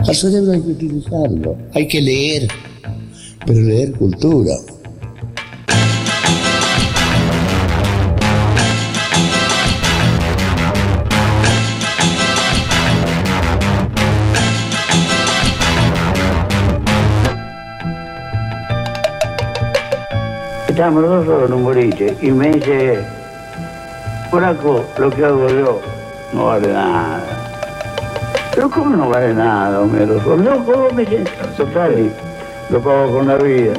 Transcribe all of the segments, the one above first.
Al cerebro hay que utilizarlo, hay que leer, pero leer cultura. Estábamos los dos solos en un boliche y me dice, Flaco, lo que hago yo no vale nada. Pero ¿cómo no vale nada, Homero? No, ¿cómo me dice? Total, lo pago con la vida.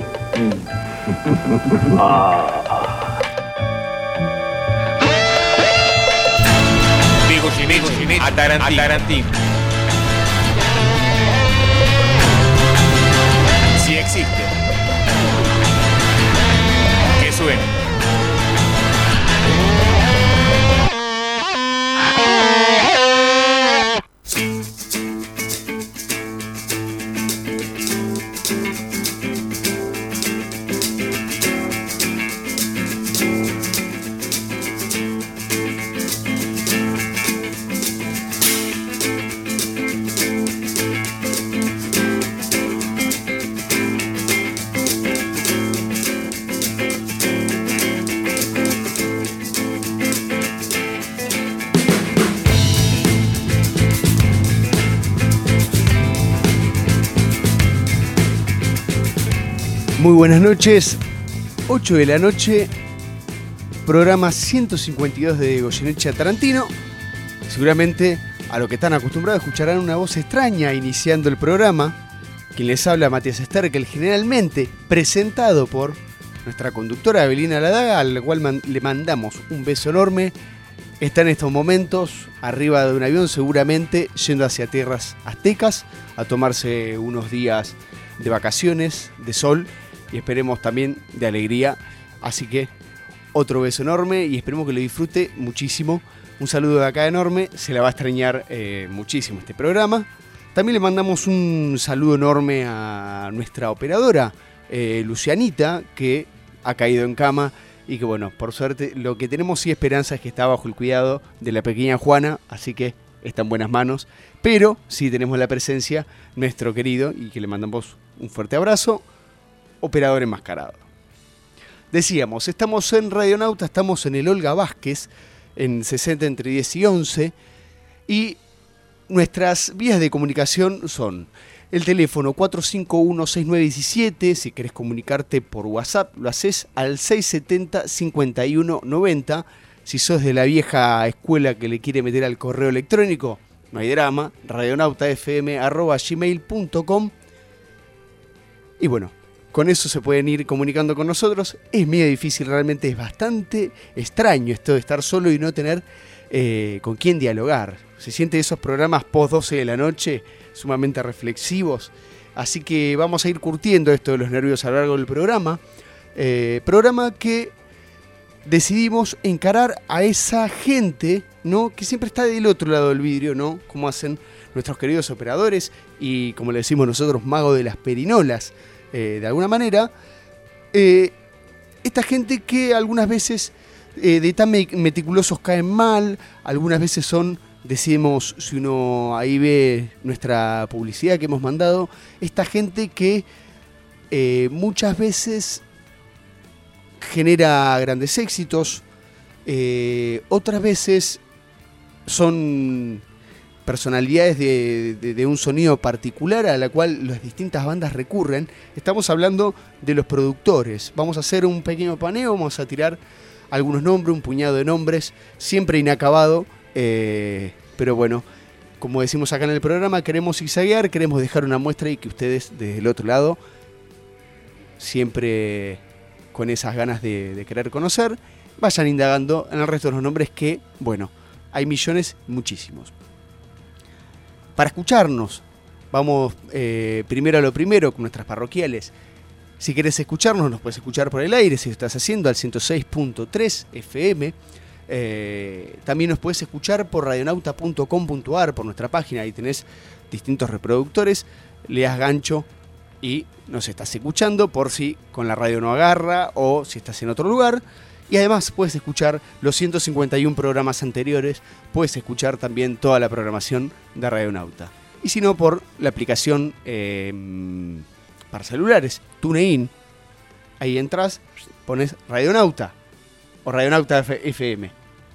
Diego Atarantín. Si existe. Que suene. Muy buenas noches, 8 de la noche, programa 152 de Goyeneche Tarantino. Seguramente a lo que están acostumbrados escucharán una voz extraña iniciando el programa. Quien les habla, Matías Sterkel, generalmente presentado por nuestra conductora Evelina Ladaga, al cual le mandamos un beso enorme. Está en estos momentos arriba de un avión, seguramente yendo hacia tierras aztecas a tomarse unos días de vacaciones, de sol, y esperemos también de alegría. Así que otro beso enorme y esperemos que lo disfrute muchísimo. Un saludo de acá enorme, se la va a extrañar muchísimo este programa. También le mandamos un saludo enorme a nuestra operadora, Lucianita, que ha caído en cama y que bueno, por suerte lo que tenemos sí esperanza es que está bajo el cuidado de la pequeña Juana, así que está en buenas manos. Pero sí tenemos la presencia, nuestro querido, y que le mandamos un fuerte abrazo, operador enmascarado. Decíamos, estamos en Radionauta, estamos en el Olga Vázquez, en 60 entre 10 y 11, y nuestras vías de comunicación son el teléfono 451-6917, si querés comunicarte por WhatsApp, lo haces al 670-5190, si sos de la vieja escuela que le quiere meter al correo electrónico, no hay drama, radionautafm@gmail.com. Y bueno, con eso se pueden ir comunicando con nosotros. Es medio difícil, realmente es bastante extraño esto de estar solo y no tener con quién dialogar. Se siente esos programas post 12 de la noche, sumamente reflexivos. Así que vamos a ir curtiendo esto de los nervios a lo largo del programa. Programa que decidimos encarar a esa gente, ¿no?, que siempre está del otro lado del vidrio, ¿no?, como hacen nuestros queridos operadores y, como le decimos nosotros, magos de las perinolas, de alguna manera. Esta gente que algunas veces de tan meticulosos caen mal, algunas veces son, decimos, si uno ahí ve nuestra publicidad que hemos mandado, esta gente que muchas veces genera grandes éxitos, otras veces son personalidades de un sonido particular a la cual las distintas bandas recurren. Estamos hablando de los productores. Vamos a hacer un pequeño paneo, vamos a tirar algunos nombres, un puñado de nombres, siempre inacabado, pero bueno, como decimos acá en el programa, queremos zigzaguear, queremos dejar una muestra y que ustedes desde el otro lado, siempre con esas ganas de querer conocer, vayan indagando en el resto de los nombres que, bueno, hay millones, muchísimos. Para escucharnos, vamos primero a lo primero con nuestras parroquiales. Si querés escucharnos, nos puedes escuchar por el aire, si lo estás haciendo, al 106.3 FM. También nos puedes escuchar por radionauta.com.ar, por nuestra página. Ahí tenés distintos reproductores, le das gancho y nos estás escuchando por si con la radio no agarra o si estás en otro lugar. Y además puedes escuchar los 151 programas anteriores, puedes escuchar también toda la programación de Radionauta. y si no por la aplicación para celulares, TuneIn. Ahí entras, pones Radionauta o Radionauta FM.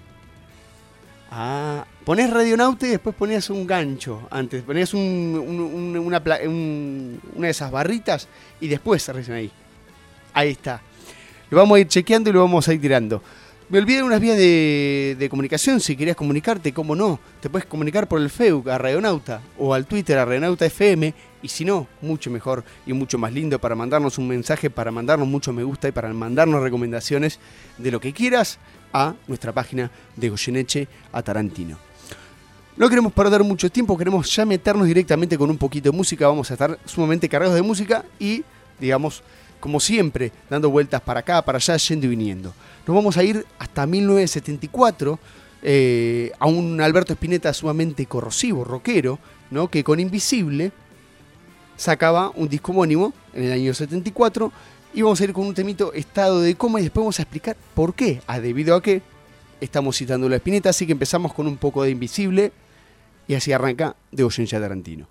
Ponés Radionauta y después ponías un gancho antes, ponías una de esas barritas y después recién ahí. Ahí está. Lo vamos a ir chequeando y lo vamos a ir tirando. Me olvidé de unas vías de comunicación. Si querías comunicarte, cómo no, te puedes comunicar por el Facebook a Radionauta o al Twitter a Radionauta FM. Y si no, mucho mejor y mucho más lindo para mandarnos un mensaje, para mandarnos mucho me gusta y para mandarnos recomendaciones de lo que quieras a nuestra página de Goyeneche a Tarantino. No queremos perder mucho tiempo, queremos ya meternos directamente con un poquito de música. Vamos a estar sumamente cargados de música y, digamos, como siempre, dando vueltas para acá, para allá, yendo y viniendo. Nos vamos a ir hasta 1974, a un Alberto Spinetta sumamente corrosivo, rockero, ¿no? Que con Invisible sacaba un disco homónimo en el año 74, y vamos a ir con un temito, Estado de Coma, y después vamos a explicar por qué, debido a qué estamos citando a Spinetta. Así que empezamos con un poco de Invisible, y así arranca de Goyeneche a Tarantino.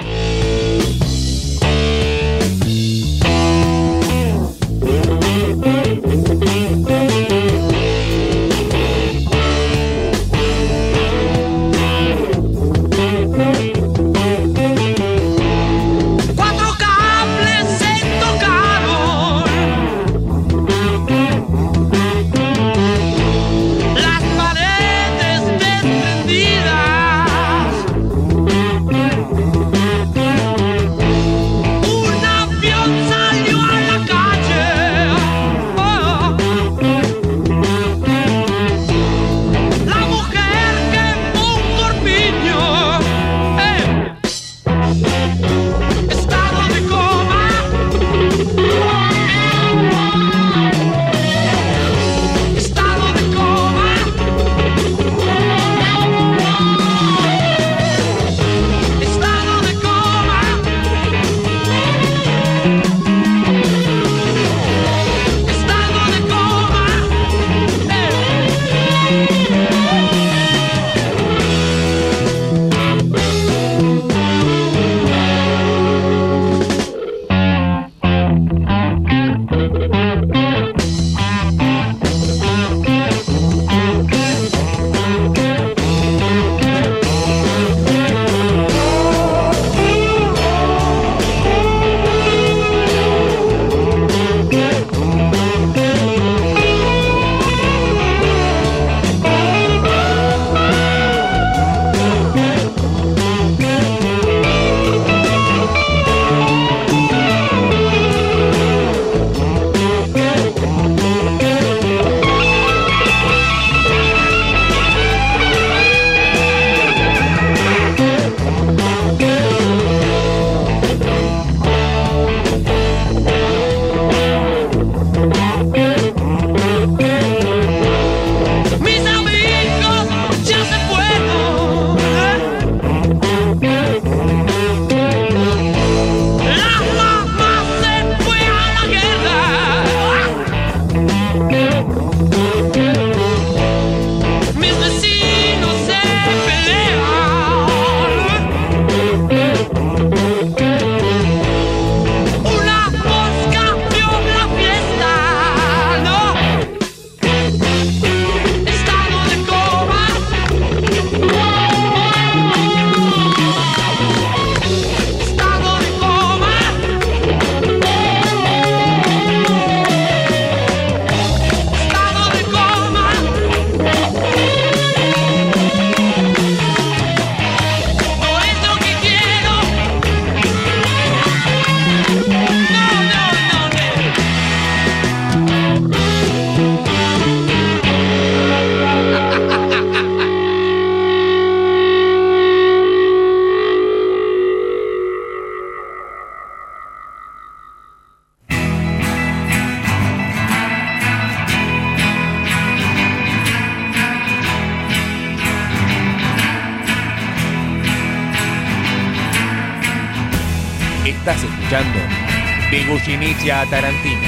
Estás escuchando de Goyeneche a Tarantino.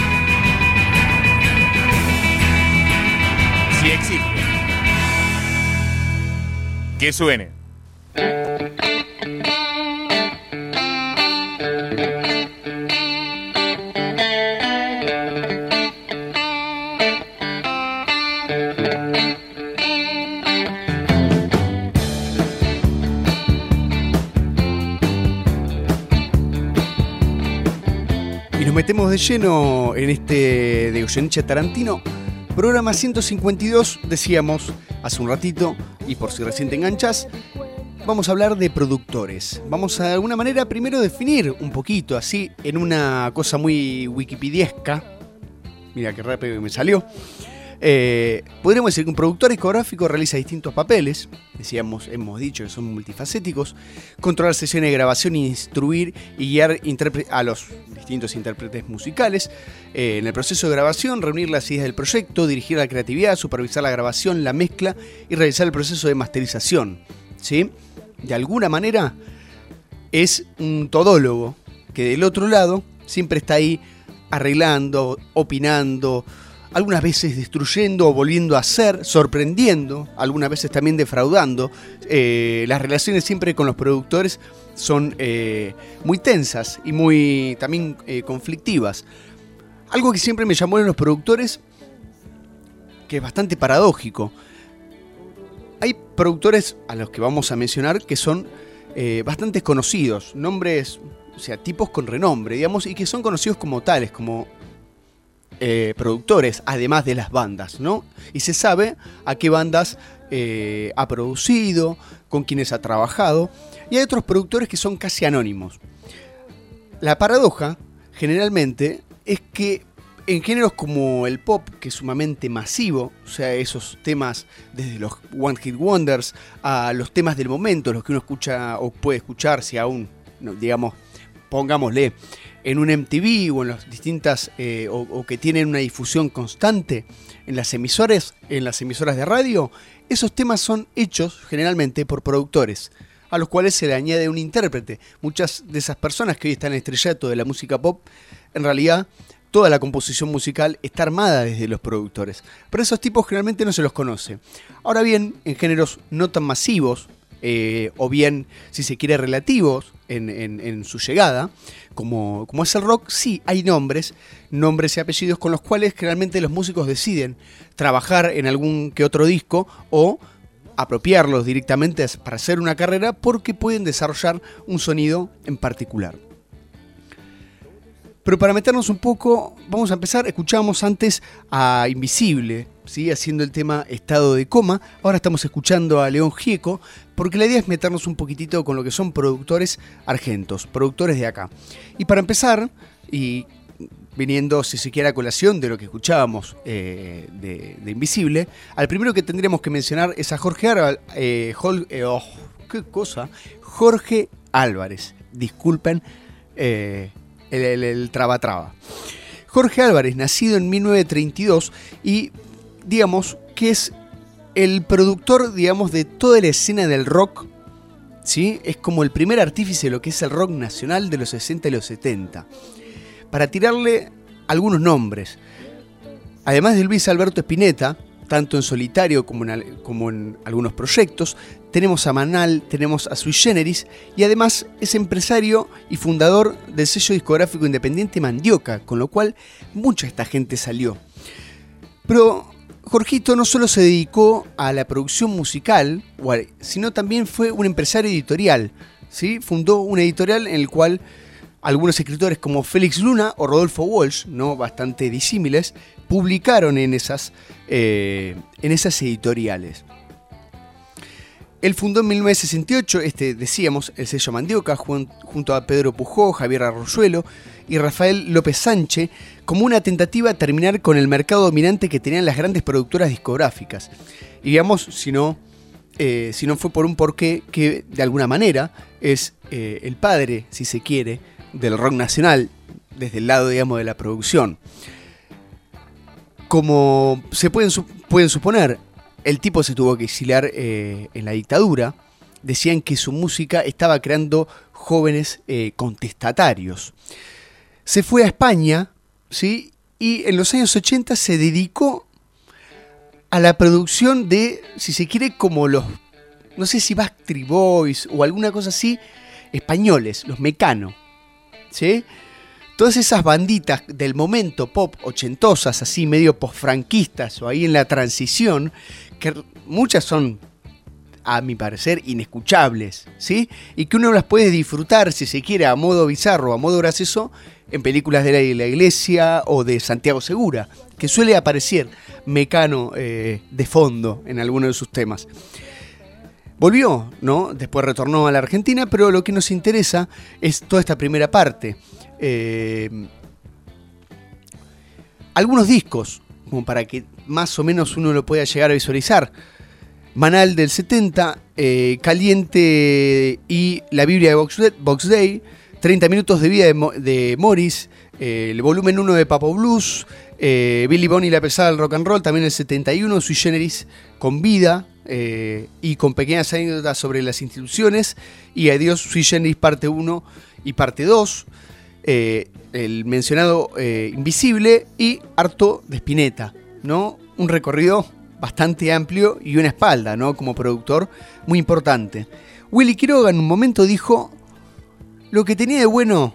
Si existe, que suene. metemos de lleno en este de Goyeneche Tarantino. Programa 152, decíamos hace un ratito, y por si recién te enganchás, vamos a hablar de productores. Vamos a de alguna manera primero definir un poquito, así, en una cosa muy wikipediesca. Mira qué rápido que me salió. Podríamos decir que un productor discográfico realiza distintos papeles. Decíamos, hemos dicho que son multifacéticos. Controlar sesiones de grabación, instruir y guiar a los distintos intérpretes musicales. En el proceso de grabación, reunir las ideas del proyecto, dirigir la creatividad, supervisar la grabación, la mezcla y realizar el proceso de masterización. ¿Sí? De alguna manera es un todólogo que del otro lado siempre está ahí arreglando, opinando, algunas veces destruyendo o volviendo a hacer, sorprendiendo, algunas veces también defraudando. Las relaciones siempre con los productores son muy tensas y muy también conflictivas. Algo que siempre me llamó en los productores, que es bastante paradójico. Hay productores a los que vamos a mencionar que son bastante conocidos, nombres, o sea, tipos con renombre, digamos, y que son conocidos como tales, como productores, además de las bandas, ¿no? Y se sabe a qué bandas ha producido, con quienes ha trabajado, y hay otros productores que son casi anónimos. La paradoja, generalmente, es que en géneros como el pop, que es sumamente masivo, o sea, esos temas desde los One Hit Wonders a los temas del momento, los que uno escucha o puede escuchar, si aún, digamos, pongámosle, en un MTV o en las distintas, o que tienen una difusión constante en las emisoras de radio, esos temas son hechos generalmente por productores, a los cuales se le añade un intérprete. Muchas de esas personas que hoy están en el estrellato de la música pop, en realidad toda la composición musical está armada desde los productores. Pero esos tipos generalmente no se los conoce. Ahora bien, en géneros no tan masivos, o bien, si se quiere, relativos en su llegada, como es el rock, sí hay nombres y apellidos con los cuales generalmente los músicos deciden trabajar en algún que otro disco o apropiarlos directamente para hacer una carrera porque pueden desarrollar un sonido en particular. Pero para meternos un poco, vamos a empezar. Escuchábamos antes a Invisible, ¿sí? Haciendo el tema Estado de Coma. Ahora estamos escuchando a León Gieco, porque la idea es meternos un poquitito con lo que son productores argentos, productores de acá. Y para empezar, y viniendo, si se quiere, a colación de lo que escuchábamos de Invisible, al primero que tendríamos que mencionar es a Jorge Álvarez. Disculpen, el traba. Jorge Álvarez, nacido en 1932 y digamos que es el productor, digamos, de toda la escena del rock, ¿sí? Es como el primer artífice de lo que es el rock nacional de los 60 y los 70. Para tirarle algunos nombres, además de Luis Alberto Spinetta, tanto en solitario como en algunos proyectos, tenemos a Manal, tenemos a Sui Generis, y además es empresario y fundador del sello discográfico independiente Mandioca, con lo cual mucha esta gente salió. Pero Jorgito no solo se dedicó a la producción musical, sino también fue un empresario editorial, ¿sí? Fundó una editorial en el cual algunos escritores como Félix Luna o Rodolfo Walsh, ¿no? Bastante disímiles, publicaron en esas editoriales. Él fundó en 1968, decíamos, el sello Mandioca, junto a Pedro Pujó, Javier Arroyuelo y Rafael López Sánchez, como una tentativa de terminar con el mercado dominante que tenían las grandes productoras discográficas. Y digamos, si no fue por un porqué que de alguna manera es el padre, si se quiere, del rock nacional, desde el lado, digamos, de la producción. Como se pueden suponer, el tipo se tuvo que exiliar en la dictadura. Decían que su música estaba creando jóvenes contestatarios. Se fue a España, ¿sí? Y en los años 80 se dedicó a la producción de, si se quiere, como los, no sé si Backstreet Boys o alguna cosa así, españoles, los Mecano, ¿sí? Todas esas banditas del momento pop ochentosas, así medio posfranquistas o ahí en la transición, que muchas son, a mi parecer, inescuchables, ¿sí? Y que uno las puede disfrutar, si se quiere, a modo bizarro, a modo gracioso, en películas de la Iglesia o de Santiago Segura, que suele aparecer Mecano de fondo en alguno de sus temas. Volvió, ¿no? Después retornó a la Argentina, pero lo que nos interesa es toda esta primera parte. Algunos discos, como para que más o menos uno lo pueda llegar a visualizar. Manal del 70, Caliente y la Biblia de Box Day, 30 minutos de vida de Morris, el volumen 1 de Papo Blues, Billy Bond y la pesada del rock and roll, también el 71, Sui Generis con vida y con pequeñas anécdotas sobre las instituciones, y Adiós Sui Generis parte 1 y parte 2, el mencionado Invisible y harto de Spinetta, ¿no? Un recorrido bastante amplio y una espalda, ¿no? Como productor muy importante. Willy Quiroga en un momento dijo: lo que tenía de bueno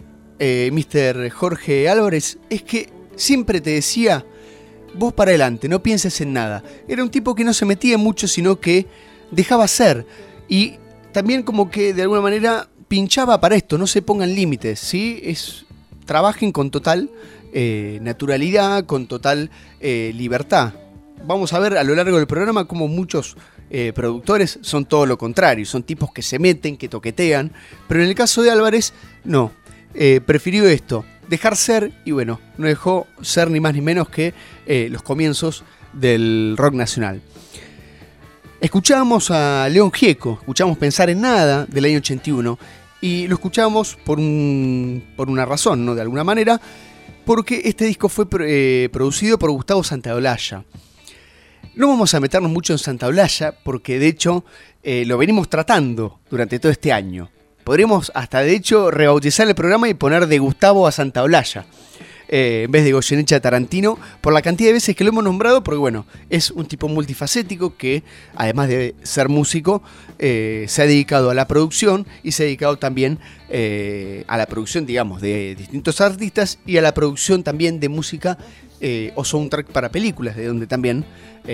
Mr. Jorge Álvarez es que siempre te decía, vos para adelante, no pienses en nada. Era un tipo que no se metía mucho, sino que dejaba ser. Y también como que de alguna manera pinchaba para esto, no se pongan límites, ¿sí? Trabajen con total naturalidad, con total libertad. Vamos a ver a lo largo del programa cómo muchos productores son todo lo contrario, son tipos que se meten, que toquetean, pero en el caso de Álvarez, no, prefirió esto, dejar ser, y bueno, no dejó ser ni más ni menos que los comienzos del rock nacional. Escuchábamos a León Gieco, escuchamos Pensar en Nada del año 81, y lo escuchamos por una razón, ¿no? De alguna manera, porque este disco fue producido por Gustavo Santaolalla. No vamos a meternos mucho en Santaolalla porque de hecho lo venimos tratando durante todo este año. Podríamos hasta de hecho rebautizar el programa y poner de Gustavo a Santaolalla en vez de Goyeneche a Tarantino, por la cantidad de veces que lo hemos nombrado, porque bueno, es un tipo multifacético que además de ser músico se ha dedicado a la producción y se ha dedicado también a la producción, digamos, de distintos artistas y a la producción también de música o soundtrack para películas, de donde también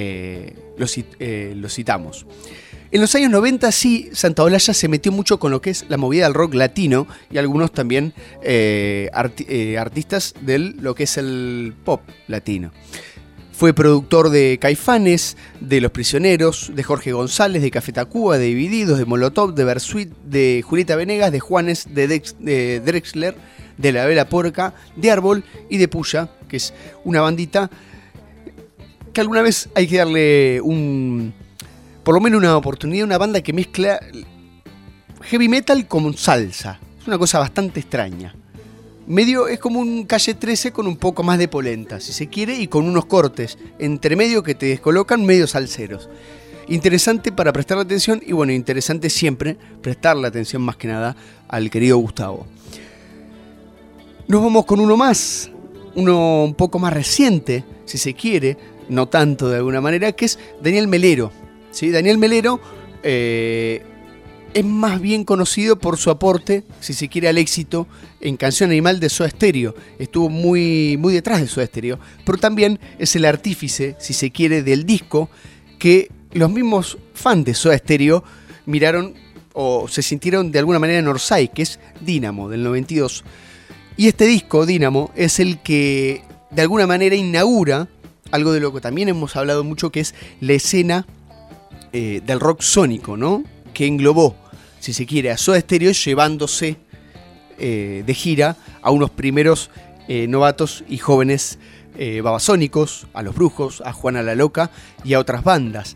lo citamos. En los años 90 sí, Santaolalla se metió mucho con lo que es la movida del rock latino y algunos también artistas de lo que es el pop latino. Fue productor de Caifanes, de Los Prisioneros, de Jorge González, de Café Tacuba, de Divididos, de Molotov, de Bersuit, de Julieta Venegas, de Juanes, de Drexler, de La Vela Porca, de Árbol y de Puya, que es una bandita que alguna vez hay que darle por lo menos una oportunidad, una banda que mezcla heavy metal con salsa. Es una cosa bastante extraña. Es como un Calle 13 con un poco más de polenta, si se quiere, y con unos cortes entre medio que te descolocan medio salseros. Interesante para prestarle atención y bueno, interesante siempre prestarle atención más que nada al querido Gustavo. Nos vamos con uno más, uno un poco más reciente, si se quiere, no tanto de alguna manera, que es Daniel Melero. ¿Sí? Daniel Melero es más bien conocido por su aporte, si se quiere, al éxito en Canción Animal de Soda Stereo. Estuvo muy, muy detrás de Soda Stereo, pero también es el artífice, si se quiere, del disco que los mismos fans de Soda Stereo miraron o se sintieron de alguna manera en Orsay, que es Dínamo, del 92. Y este disco, Dínamo, es el que de alguna manera inaugura algo de lo que también hemos hablado mucho, que es la escena del rock sónico, ¿no? Que englobó, si se quiere, a Soda Stereo llevándose de gira a unos primeros novatos y jóvenes babasónicos, a Los Brujos, a Juana la Loca y a otras bandas.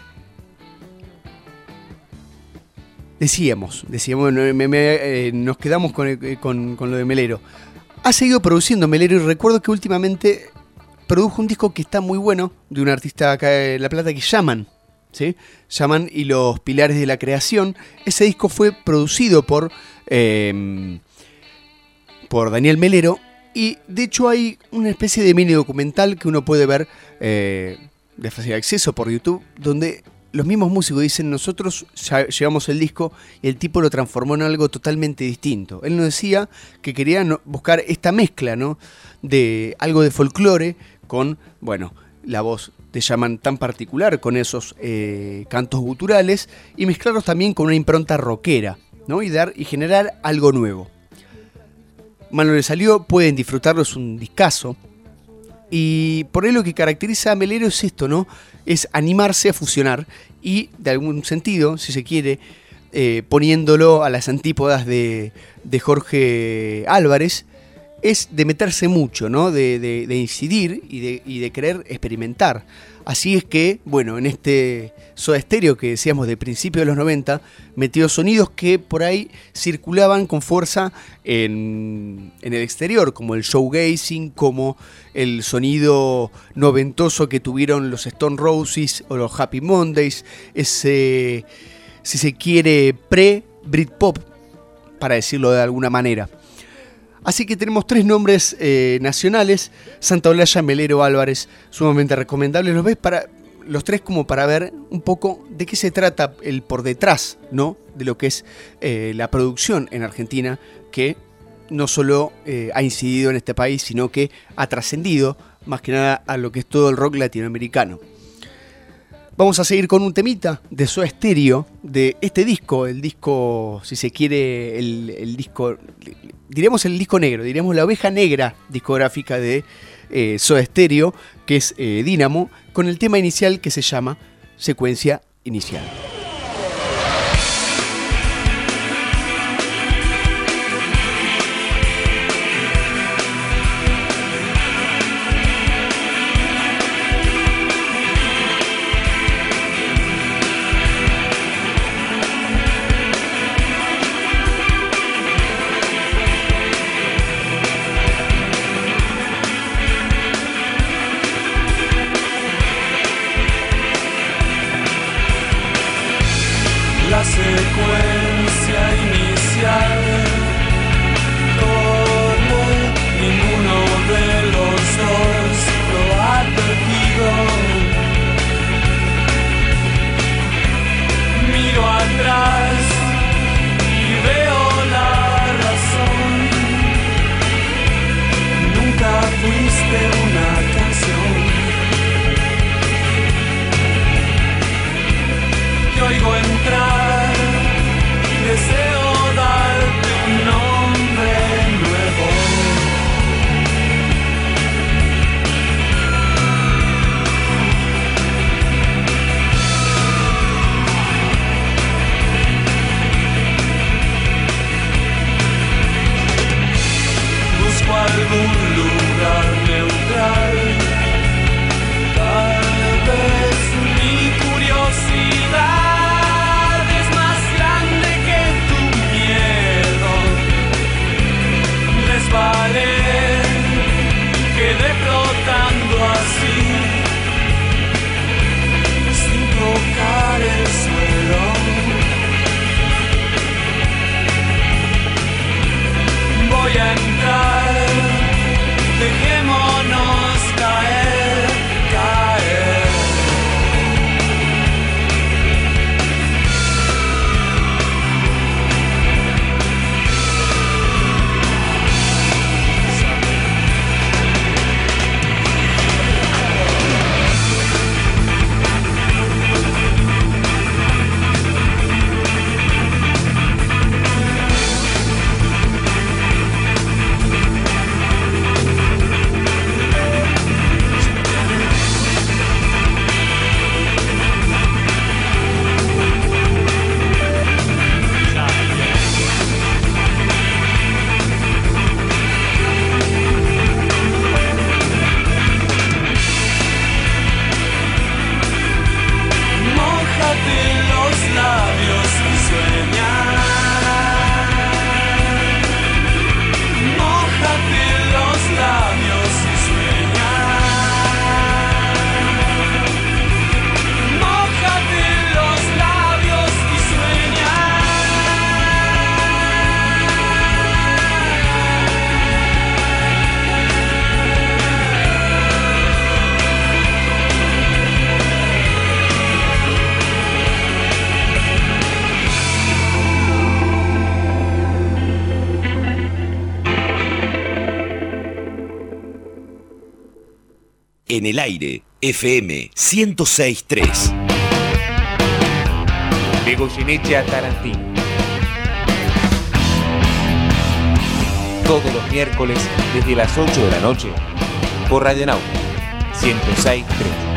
Decíamos, nos quedamos con lo de Melero. Ha seguido produciendo Melero y recuerdo que últimamente produjo un disco que está muy bueno de un artista acá de La Plata que llaman. ¿Sí? Llaman y los Pilares de la Creación. Ese disco fue producido por Daniel Melero y de hecho hay una especie de mini documental que uno puede ver de fácil acceso por YouTube, donde los mismos músicos dicen: nosotros llevamos el disco y el tipo lo transformó en algo totalmente distinto. Él nos decía que quería buscar esta mezcla, ¿no? De algo de folclore con, bueno, la voz de Llaman tan particular, con esos cantos guturales, y mezclarlos también con una impronta rockera, ¿no? Y generar algo nuevo. mal no le salió, pueden disfrutarlo, es un discazo. Y por ahí lo que caracteriza a Melero es esto, ¿no? Es animarse a fusionar y, de algún sentido, si se quiere, poniéndolo a las antípodas de Jorge Álvarez, es de meterse mucho, ¿no? De incidir y de querer experimentar. Así es que, bueno, en este Soda Stereo que decíamos de principios de los 90, metió sonidos que por ahí circulaban con fuerza en el exterior, como el showgazing, como el sonido noventoso que tuvieron los Stone Roses o los Happy Mondays, ese, si se quiere, pre-Britpop, para decirlo de alguna manera. Así que tenemos 3 nombres nacionales: Santaolalla, Melero, Álvarez, sumamente recomendables. Los ves los 3 como para ver un poco de qué se trata el por detrás, ¿no? De lo que es la producción en Argentina, que no solo ha incidido en este país, sino que ha trascendido más que nada a lo que es todo el rock latinoamericano. Vamos a seguir con un temita de Soda Stereo, de este disco, el disco, si se quiere, el disco, diríamos el disco negro, diríamos la oveja negra discográfica de Soda Stereo, que es Dínamo, con el tema inicial que se llama Secuencia Inicial. En el aire, FM 106.3. De Goyeneche a Tarantino. todos los miércoles desde las 8 de la noche por Radionauta 106.3.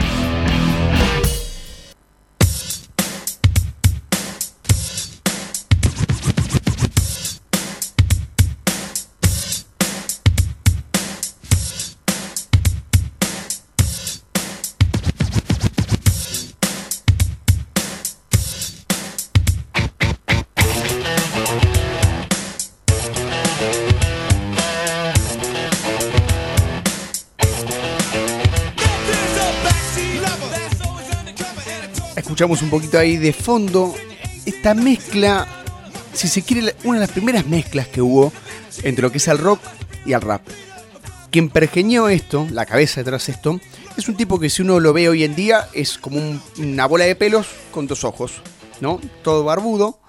Escuchamos un poquito ahí de fondo esta mezcla, si se quiere, una de las primeras mezclas que hubo entre lo que es el rock y el rap. Quien pergeñó esto, la cabeza detrás de esto, es un tipo que si uno lo ve hoy en día es como una bola de pelos con dos ojos, ¿no? Todo barbudo,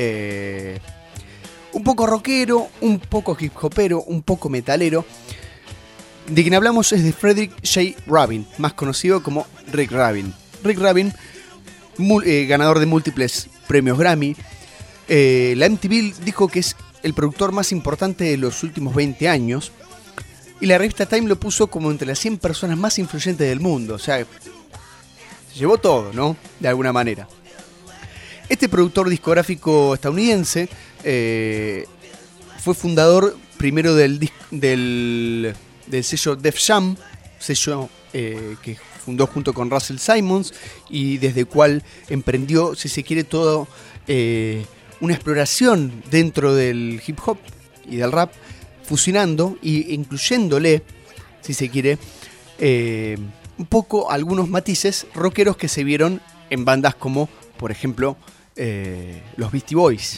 un poco rockero, un poco hip hopero, un poco metalero. De quien hablamos es de Frederick J. Rubin, más conocido como Rick Rubin. Rick Rubin, ganador de múltiples premios Grammy. La MTV dijo que es el productor más importante de los últimos 20 años. Y la revista Time lo puso como entre las 100 personas más influyentes del mundo. O sea, se llevó todo, ¿no? De alguna manera. Este productor discográfico estadounidense fue fundador primero del sello Def Jam, sello que fundó junto con Russell Simmons y desde el cual emprendió, si se quiere, todo una exploración dentro del hip hop y del rap, fusionando e incluyéndole, si se quiere, un poco algunos matices rockeros que se vieron en bandas como, por ejemplo, los Beastie Boys.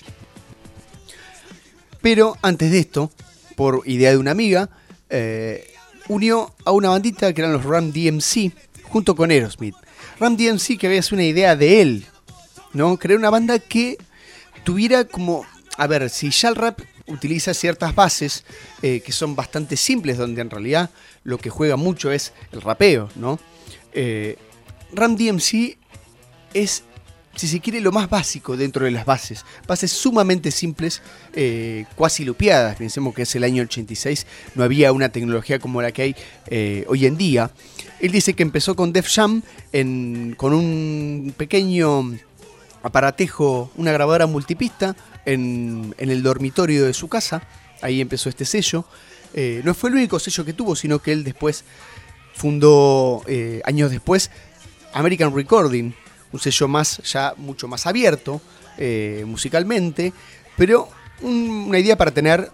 Pero antes de esto, por idea de una amiga, unió a una bandita que eran los Run DMC junto con Aerosmith. Run DMC, que había sido una idea de él, ¿no? Crear una banda que tuviera como... A ver, si ya el rap utiliza ciertas bases que son bastante simples, donde en realidad lo que juega mucho es el rapeo, ¿no? Run DMC es, si se quiere, lo más básico dentro de las bases. Bases sumamente simples, cuasi lupeadas. Pensemos que es el año 86, no había una tecnología como la que hay hoy en día. Él dice que empezó con Def Jam con un pequeño aparatejo, una grabadora multipista en el dormitorio de su casa. Ahí empezó este sello. No fue el único sello que tuvo, sino que él después fundó, años después, American Recording, un sello mucho más abierto musicalmente, pero una idea para tener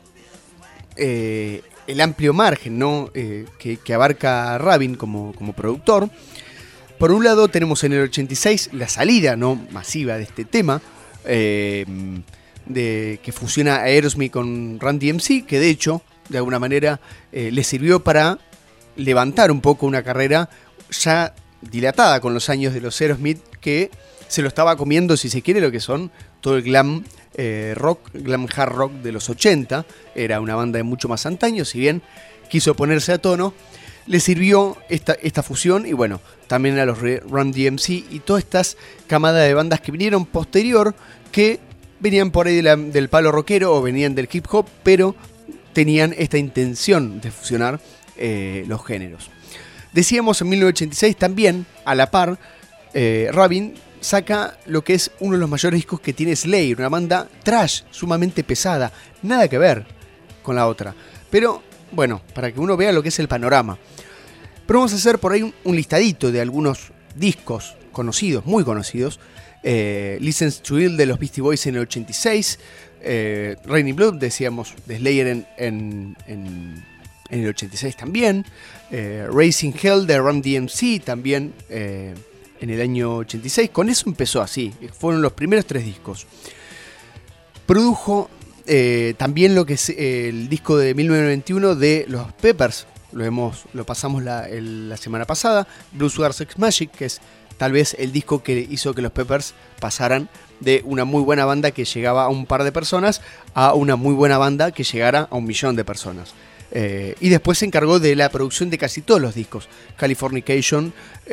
el amplio margen, ¿no? que abarca Rubin como productor. Por un lado tenemos en el 86 la salida, ¿no?, masiva de este tema, que fusiona a Aerosmith con Run DMC, que de hecho, de alguna manera, le sirvió para levantar un poco una carrera ya dilatada con los años de los Aerosmith, que se lo estaba comiendo, si se quiere, lo que son todo el glam rock, glam hard rock de los 80. Era una banda de mucho más antaño, si bien quiso ponerse a tono, le sirvió esta fusión, y bueno, también a los Run DMC y todas estas camadas de bandas que vinieron posterior, que venían por ahí del palo rockero o venían del hip hop, pero tenían esta intención de fusionar los géneros. Decíamos, en 1986 también, a la par, Rubin saca lo que es uno de los mayores discos que tiene Slayer, una banda thrash sumamente pesada, nada que ver con la otra, pero bueno, para que uno vea lo que es el panorama. Pero vamos a hacer por ahí un listadito de algunos discos conocidos, muy conocidos. Listen to Ill de los Beastie Boys en el 86, Raining Blood, decíamos, de Slayer en el 86 también, Raising Hell de Run DMC también en el año 86. Con eso empezó así, fueron los primeros 3 discos. Produjo también lo que es el disco de 1991 de los Peppers, lo pasamos la semana pasada, Blue Sugar Sex Magic, que es tal vez el disco que hizo que los Peppers pasaran de una muy buena banda que llegaba a un par de personas a una muy buena banda que llegara a 1 millón de personas. Y después se encargó de la producción de casi todos los discos, Californication,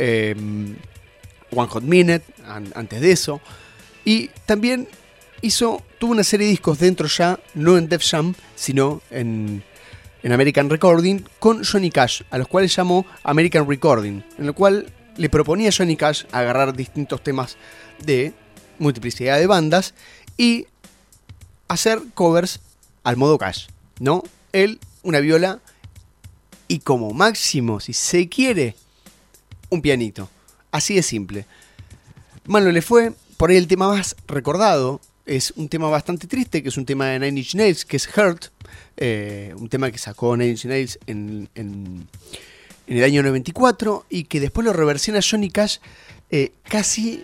One Hot Minute, antes de eso, y también tuvo una serie de discos dentro ya, no en Def Jam, sino en en American Recording con Johnny Cash, a los cuales llamó American Recording, en lo cual le proponía a Johnny Cash agarrar distintos temas de multiplicidad de bandas y hacer covers al modo Cash, ¿no? Él, una viola y como máximo, si se quiere, un pianito. Así de simple. Mal no le fue. Por ahí el tema más recordado es un tema bastante triste, que es un tema de Nine Inch Nails, que es Hurt. Un tema que sacó Nine Inch Nails en el año 94 y que después lo reversiona Johnny Cash casi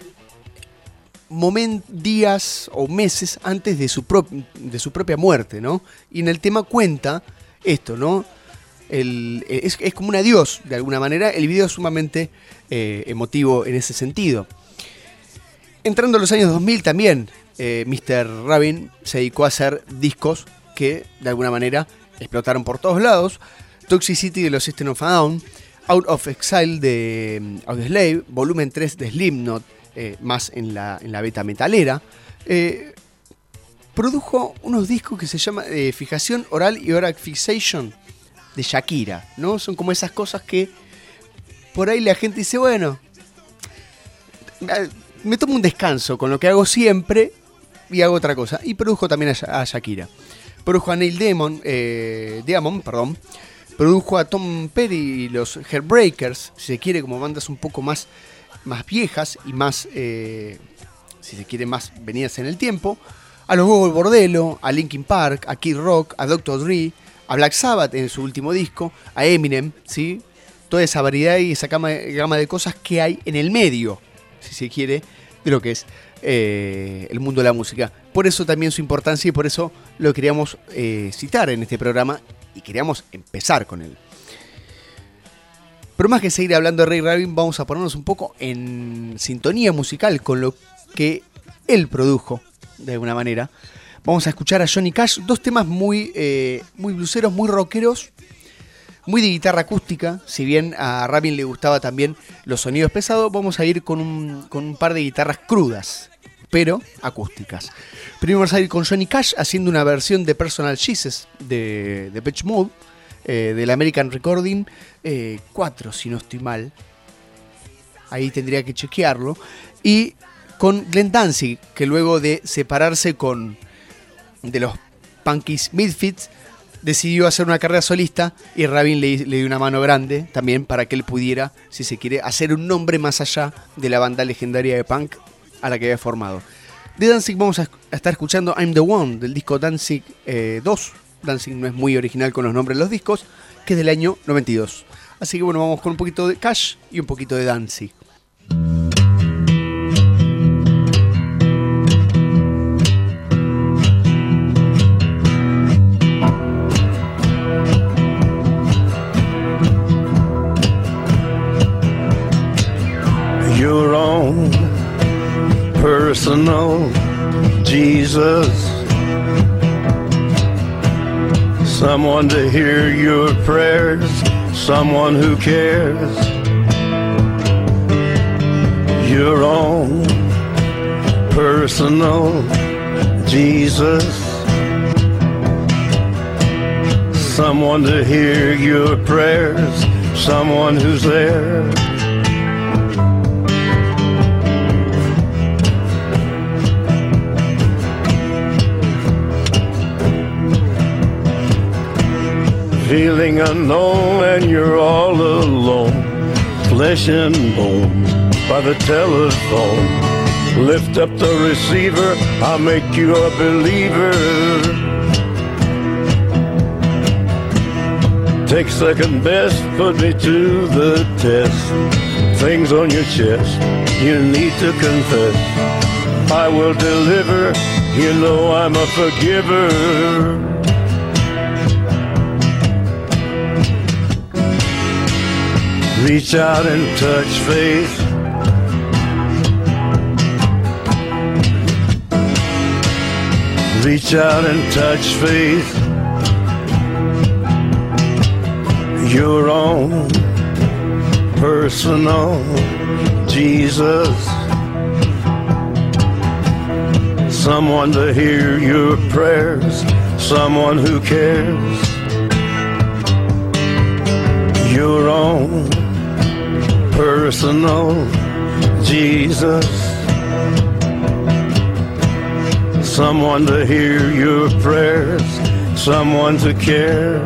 días o meses antes de su propia muerte, ¿no? Y en el tema cuenta esto, ¿no? Es como un adiós, de alguna manera. El video es sumamente emotivo en ese sentido. Entrando a los años 2000 también, Mr. Rabin se dedicó a hacer discos que de alguna manera explotaron por todos lados. Toxicity de los System of a Down, Out of Exile de Audioslave, volumen 3 de Slipknot, más en la beta metalera. Produjo unos discos que se llama Fijación Oral y Oral Fixation de Shakira, ¿no? Son como esas cosas que por ahí la gente dice, bueno, me tomo un descanso con lo que hago siempre y hago otra cosa. Y produjo también a Shakira. Produjo a Neil Diamond, produjo a Tom Petty y los Heartbreakers, si se quiere, como bandas un poco más viejas y más, si se quiere, más venidas en el tiempo. A los Gogol Bordello, a Linkin Park, a Kid Rock, a Dr. Dre, a Black Sabbath en su último disco, a Eminem, ¿sí? Toda esa variedad y esa gama de cosas que hay en el medio, si se quiere, de lo que es el mundo de la música. Por eso también su importancia y por eso lo queríamos citar en este programa y queríamos empezar con él. Pero más que seguir hablando de Ray Rabin, vamos a ponernos un poco en sintonía musical con lo que él produjo, de alguna manera. Vamos a escuchar a Johnny Cash, dos temas muy blueseros, muy rockeros, muy de guitarra acústica. Si bien a Rabin le gustaba también los sonidos pesados, vamos a ir con un par de guitarras crudas, pero acústicas. Primero vamos a ir con Johnny Cash haciendo una versión de Personal Jesus de Depeche Mode, del American Recording 4, si no estoy mal. Ahí tendría que chequearlo. Y con Glenn Danzig, que luego de separarse de los Punkies Misfits, decidió hacer una carrera solista y Rabin le dio una mano grande también para que él pudiera, si se quiere, hacer un nombre más allá de la banda legendaria de punk a la que había formado. De Danzig vamos a estar escuchando I'm the One, del disco Danzig 2. Danzig no es muy original con los nombres de los discos, que es del año 92. Así que bueno, vamos con un poquito de Cash y un poquito de Danzig. Your own personal Jesus, someone to hear your prayers, someone who cares. Your own personal Jesus, someone to hear your prayers, someone who's there. Feeling unknown and you're all alone, flesh and bone by the telephone. Lift up the receiver, I'll make you a believer. Take second best, put me to the test. Things on your chest, you need to confess. I will deliver, you know I'm a forgiver. Reach out and touch faith. Reach out and touch faith. Your own personal Jesus, someone to hear your prayers, someone who cares. your own personal Jesus. Someone to hear your prayers, someone to care.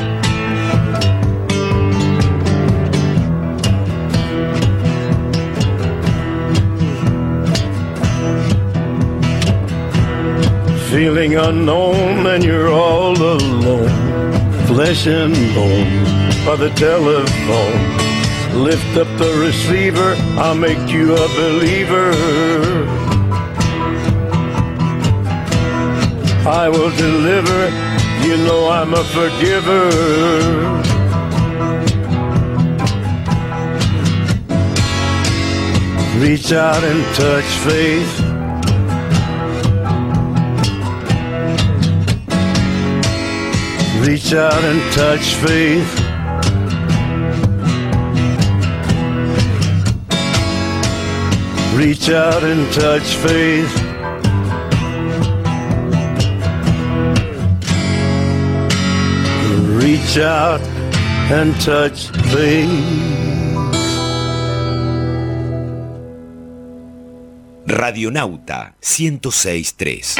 Feeling unknown and you're all alone, flesh and bone by the telephone. Lift up the receiver, I'll make you a believer. I will deliver, you know I'm a forgiver. Reach out and touch faith. Reach out and touch faith. Reach out and touch faith. Reach out and touch faith. Radionauta 106.3.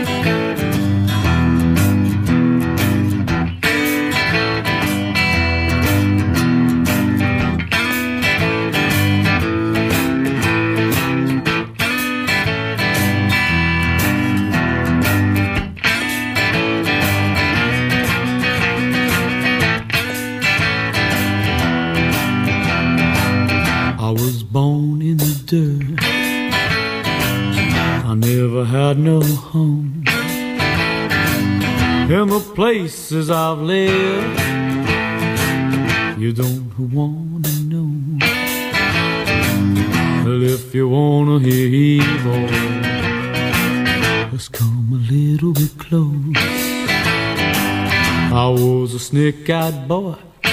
Had no home in the places I've lived. You don't want to know. Well, if you want to hear evil, just come a little bit close. I was a snake-eyed boy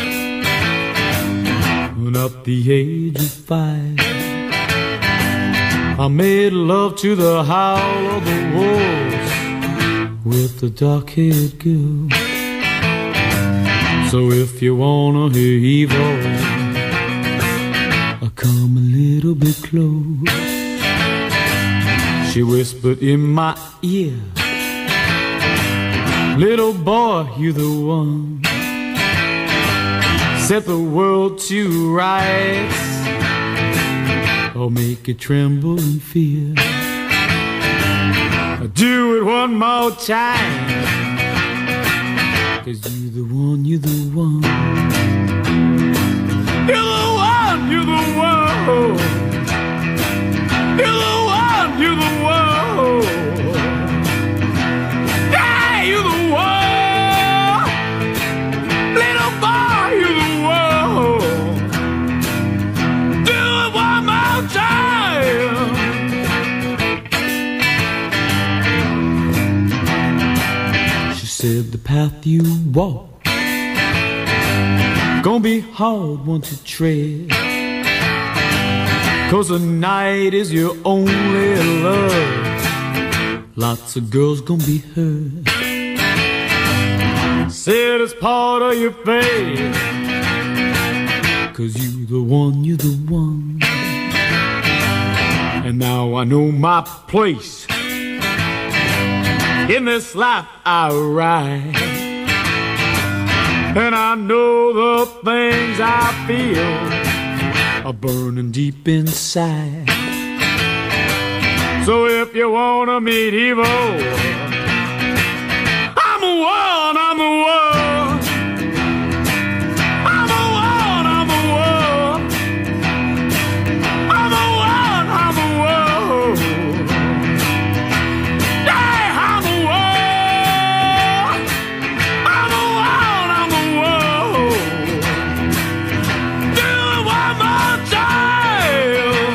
when at the age of 5 I made love to the howl of the wolves with the dark-haired girl. So if you wanna hear evil, I come a little bit close. She whispered in my ear, little boy, you the one. Set the world to rights, or make it tremble in fear. Do it one more time, 'cause you're the one, you're the one. You're the one, you're the one. You're the one, you're the one. Yeah, you're the one. Little boy, you're the one. Do it one more time. She said the path you walk gonna be hard once you tread, 'cause the night is your only love. Lots of girls gonna be hurt. Said it's part of your fate, 'cause you the one, you the one. And now I know my place in this life I ride, and I know the things I feel are burning deep inside. So if you wanna meet evil, I'm the one, I'm the one. I'm the one, I'm the one. I'm the one, I'm the one. Yeah, I'm the one. I'm the one, I'm the one. Do it one more time.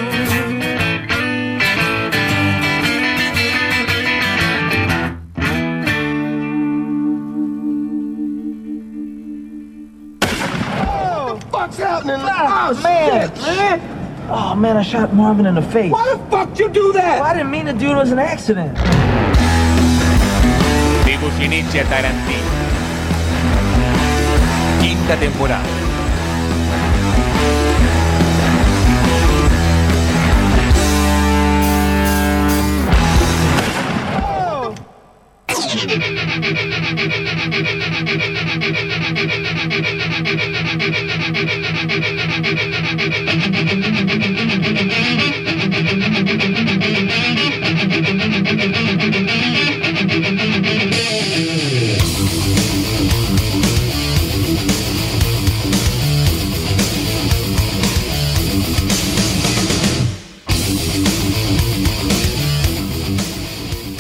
What's happening? Oh, man, man. Oh, man, I shot Marvin in the face. Why the fuck you do that? Well, I didn't mean to do it. It was an accident. De Goyeneche a Tarantino. Quinta temporada.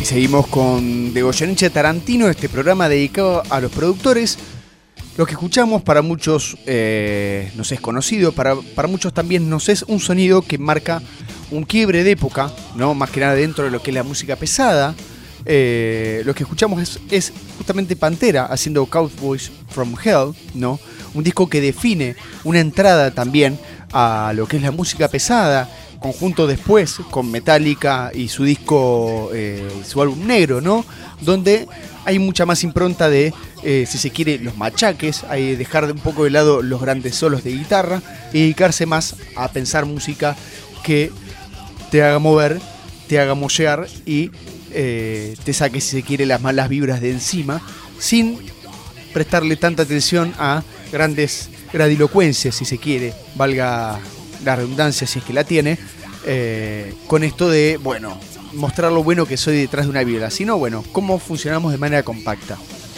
seguimos con De Goyeneche Tarantino, este programa dedicado a los productores. Lo que escuchamos para muchos nos es conocido, para muchos también nos es un sonido que marca un quiebre de época, ¿no? Más que nada dentro de lo que es la música pesada. Lo que escuchamos es justamente Pantera haciendo Cowboys from Hell, ¿no? Un disco que define una entrada también a lo que es la música pesada, conjunto después con Metallica y su disco, su álbum negro, ¿no? Donde hay mucha más impronta de, si se quiere, los machaques, hay dejar un poco de lado los grandes solos de guitarra y dedicarse más a pensar música que te haga mover, te haga mollear y te saque, si se quiere, las malas vibras de encima, sin prestarle tanta atención a grandes gradilocuencias, si se quiere, valga la redundancia si es que la tiene, con esto de, bueno, mostrar lo bueno que soy detrás de una viola, sino, bueno, cómo funcionamos de manera compacta.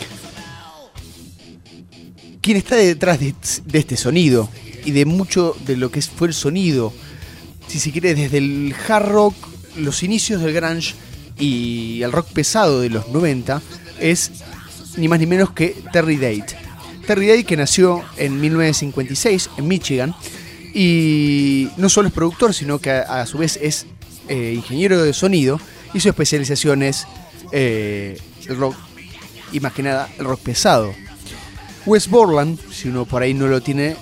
Quien está detrás de este sonido y de mucho de lo que fue el sonido, si se quiere, desde el hard rock, los inicios del grunge y el rock pesado de los 90, es ni más ni menos que Terry Date. Terry Date, que nació en 1956 en Michigan, y no solo es productor, sino que a su vez es ingeniero de sonido, y su especialización es el rock, y más que nada el rock pesado. Wes Borland, si uno por ahí no lo tiene,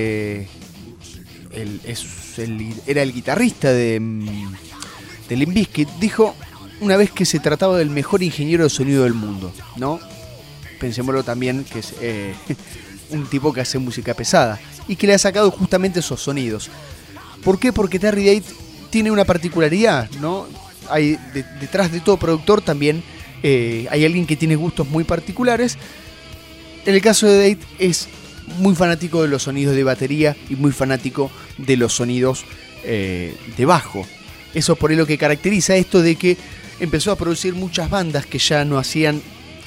era el guitarrista de Limp Bizkit, dijo una vez que se trataba del mejor ingeniero de sonido del mundo, ¿no? Pensémoslo también que es un tipo que hace música pesada y que le ha sacado justamente esos sonidos. ¿Por qué? Porque Terry Date tiene una particularidad, ¿no? Hay detrás de todo productor también hay alguien que tiene gustos muy particulares. En el caso de Date es muy fanático de los sonidos de batería y muy fanático de los sonidos de bajo. Eso es por ahí lo que caracteriza esto de que empezó a producir muchas bandas que ya no hacían,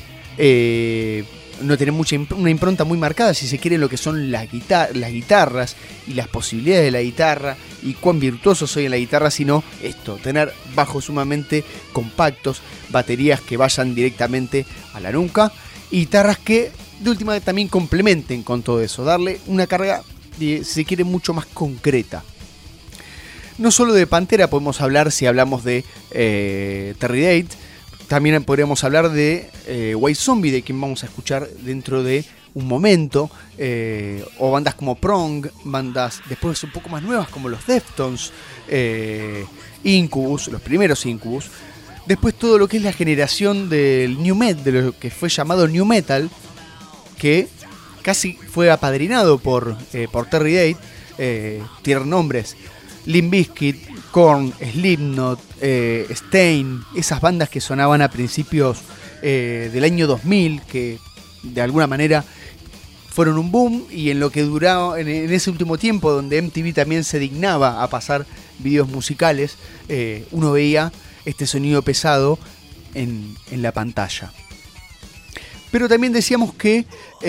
no tienen una impronta muy marcada, si se quiere, lo que son las guitarras y las posibilidades de la guitarra y cuán virtuoso soy en la guitarra, sino esto, tener bajos sumamente compactos, baterías que vayan directamente a la nuca y guitarras que de última también complementen con todo eso, darle una carga, si se quiere, mucho más concreta. No solo de Pantera podemos hablar si hablamos de Terry Date, también podríamos hablar de White Zombie, de quien vamos a escuchar dentro de un momento, o bandas como Prong, bandas después un poco más nuevas como los Deftones, Incubus, los primeros Incubus, después todo lo que es la generación del New Metal, de lo que fue llamado New Metal, que casi fue apadrinado por Terry Date, tiene nombres: Limp Bizkit, Korn, Slipknot, Staind, esas bandas que sonaban a principios del año 2000, que de alguna manera fueron un boom, y en lo que duró en ese último tiempo, donde MTV también se dignaba a pasar videos musicales, uno veía este sonido pesado en la pantalla. Pero también decíamos que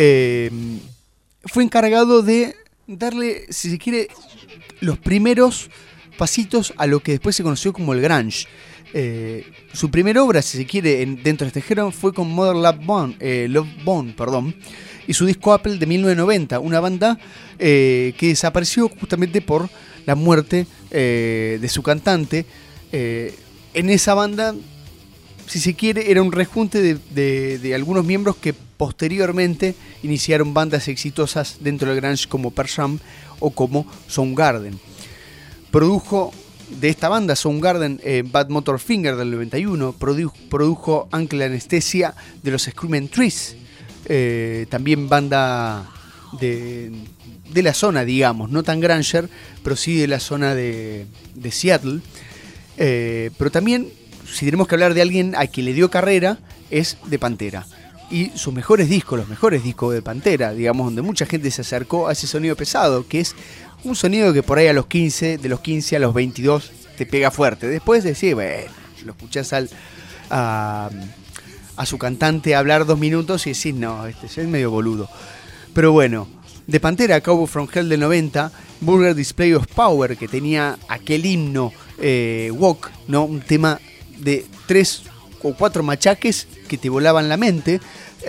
fue encargado de darle, si se quiere, los primeros pasitos a lo que después se conoció como el grunge. Su primera obra, si se quiere, dentro de este género fue con Mother Love Bone, y su disco Apple de 1990, una banda que desapareció justamente por la muerte de su cantante. En esa banda, si se quiere, era un rejunte de algunos miembros que posteriormente iniciaron bandas exitosas dentro del grunge como Pearl Jam o como Soundgarden. Produjo de esta banda Soundgarden Bad Motor Finger del 91, produjo Uncle Anesthesia de los Screaming Trees, también banda de la zona, digamos, no tan granger, pero sí de la zona de Seattle. Pero también, si tenemos que hablar de alguien a quien le dio carrera, es de Pantera. Y sus mejores discos, los mejores discos de Pantera, digamos, donde mucha gente se acercó a ese sonido pesado, que es un sonido que por ahí de los 15 a los 22 te pega fuerte. Después decís, bueno, lo escuchás a su cantante hablar 2 minutos y decís, no, este es medio boludo. Pero bueno, de Pantera, Cowboy from Hell del 90, Vulgar Display of Power, que tenía aquel himno Walk, ¿no? Un tema de 3 o 4 machaques que te volaban la mente.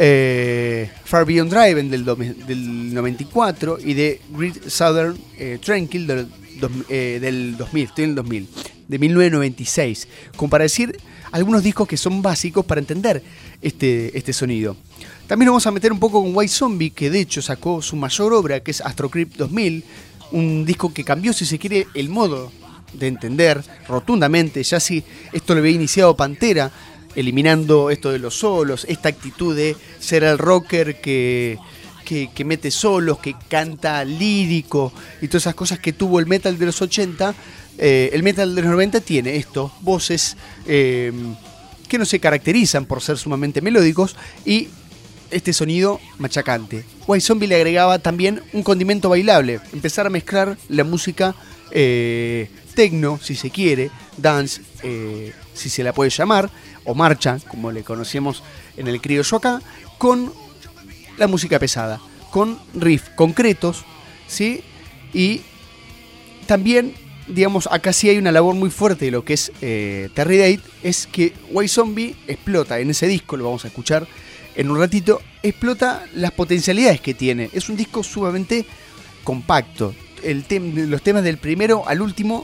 Far Beyond Driven del 94 y de Great Southern Tranquil del 2000, estoy en el 2000, de 1996, como para decir algunos discos que son básicos para entender este sonido. También nos vamos a meter un poco con White Zombie, que de hecho sacó su mayor obra, que es Astro Creep 2000, un disco que cambió, si se quiere, el modo de entender rotundamente. Ya si esto lo había iniciado Pantera, eliminando esto de los solos, esta actitud de ser el rocker que mete solos, que canta lírico y todas esas cosas que tuvo el metal de los 80, el metal de los 90 tiene esto, voces que no se caracterizan por ser sumamente melódicos y este sonido machacante. White Zombie le agregaba también un condimento bailable, empezar a mezclar la música techno, si se quiere, dance, si se la puede llamar, o marcha, como le conocemos en el criollo acá, con la música pesada, con riffs concretos, ¿sí? Y también, digamos, acá sí hay una labor muy fuerte de lo que es Terry Date, es que White Zombie explota en ese disco, lo vamos a escuchar en un ratito, explota las potencialidades que tiene. Es un disco sumamente compacto. Los temas del primero al último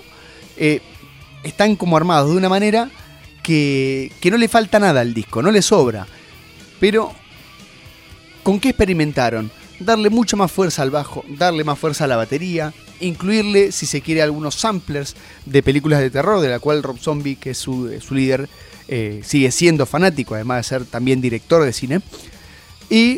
están como armados de una manera que no le falta nada al disco, no le sobra. Pero, ¿con qué experimentaron? Darle mucha más fuerza al bajo, darle más fuerza a la batería, incluirle, si se quiere, algunos samplers de películas de terror, de la cual Rob Zombie, que es su líder, sigue siendo fanático, además de ser también director de cine. Y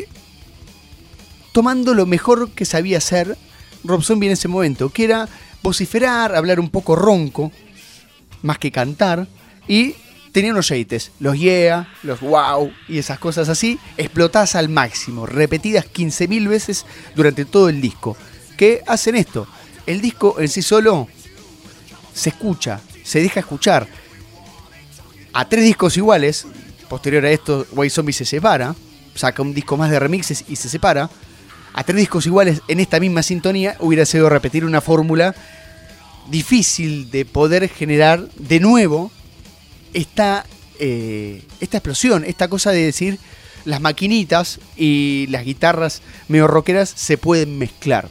tomando lo mejor que sabía hacer Rob Zombie en ese momento, que era vociferar, hablar un poco ronco, más que cantar, y tenía unos yates, los yeah, los wow y esas cosas así, explotadas al máximo, repetidas 15.000 veces durante todo el disco. ¿Qué hacen esto? El disco en sí solo se escucha, se deja escuchar. A 3 discos iguales, posterior a esto, White Zombie se separa, saca un disco más de remixes y se separa. A 3 discos iguales en esta misma sintonía hubiera sido repetir una fórmula difícil de poder generar de nuevo esta explosión, esta cosa de decir las maquinitas y las guitarras medio rockeras se pueden mezclar.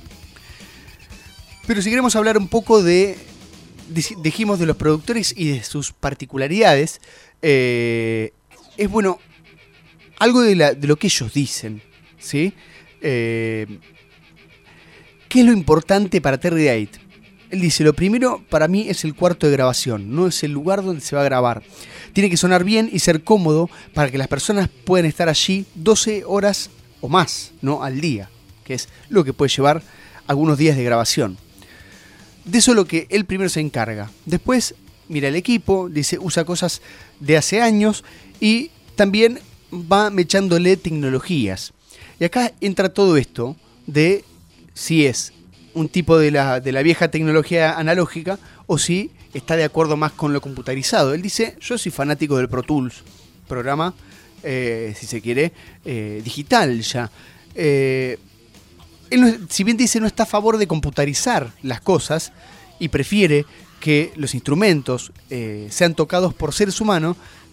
Pero si queremos hablar un poco dijimos de los productores y de sus particularidades, es bueno algo de lo que ellos dicen, ¿sí? ¿Qué es lo importante para Terry Date? Él dice, lo primero para mí es el cuarto de grabación, no es el lugar donde se va a grabar. Tiene que sonar bien y ser cómodo para que las personas puedan estar allí 12 horas o más, ¿no? Al día, que es lo que puede llevar algunos días de grabación. De eso es lo que él primero se encarga. Después mira el equipo, dice, usa cosas de hace años y también va mechándole tecnologías. Y acá entra todo esto de si es un tipo de la vieja tecnología analógica o si está de acuerdo más con lo computarizado. Él dice, yo soy fanático del Pro Tools, programa, si se quiere, digital ya. Él, si bien dice no está a favor de computarizar las cosas y prefiere que los instrumentos sean tocados por seres humanos,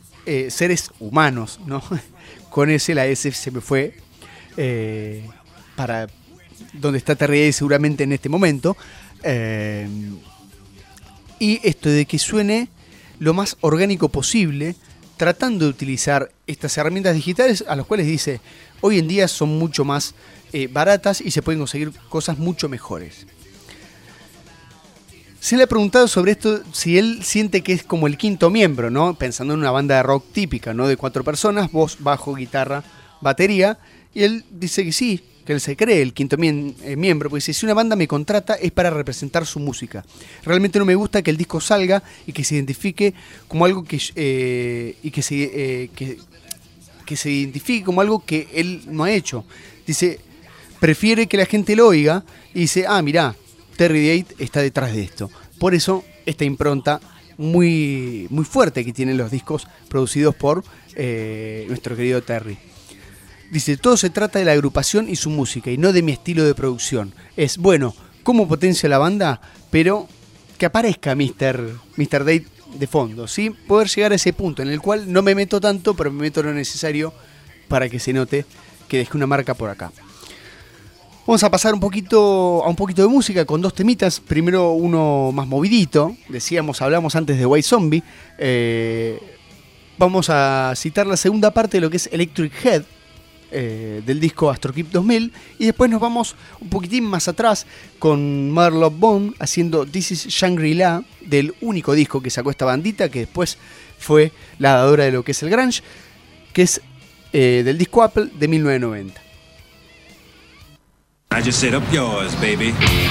¿no? Con ese la S se me fue para donde está Terry seguramente en este momento. Y esto de que suene lo más orgánico posible, tratando de utilizar estas herramientas digitales a las cuales dice, hoy en día son mucho más baratas y se pueden conseguir cosas mucho mejores. Se le ha preguntado sobre esto, si él siente que es como el quinto miembro, ¿no? Pensando en una banda de rock típica, ¿no? De 4 personas, voz, bajo, guitarra, batería. Y él dice que sí, que él se cree el quinto miembro, porque dice, si una banda me contrata es para representar su música. Realmente no me gusta que el disco salga y que se identifique como algo que se identifique como algo que él no ha hecho. Dice, prefiere que la gente lo oiga y dice, mirá, Terry Date está detrás de esto. Por eso esta impronta muy, muy fuerte que tienen los discos producidos por nuestro querido Terry. Dice, todo se trata de la agrupación y su música y no de mi estilo de producción. Es, bueno, cómo potencia la banda, pero que aparezca Mr. Date de fondo, ¿sí? Poder llegar a ese punto en el cual no me meto tanto, pero me meto lo necesario para que se note que dejé una marca por acá. Vamos a pasar a un poquito de música con 2 temitas. Primero uno más movidito. Hablamos antes de White Zombie. Vamos a citar la segunda parte de lo que es Electric Head, del disco Astro Trip 2000. Y después nos vamos un poquitín más atrás con Mother Love Bone haciendo This is Shangri-La, del único disco que sacó esta bandita, que después fue la dadora de lo que es el grunge, que es del disco Apple de 1990. I just set up yours, baby.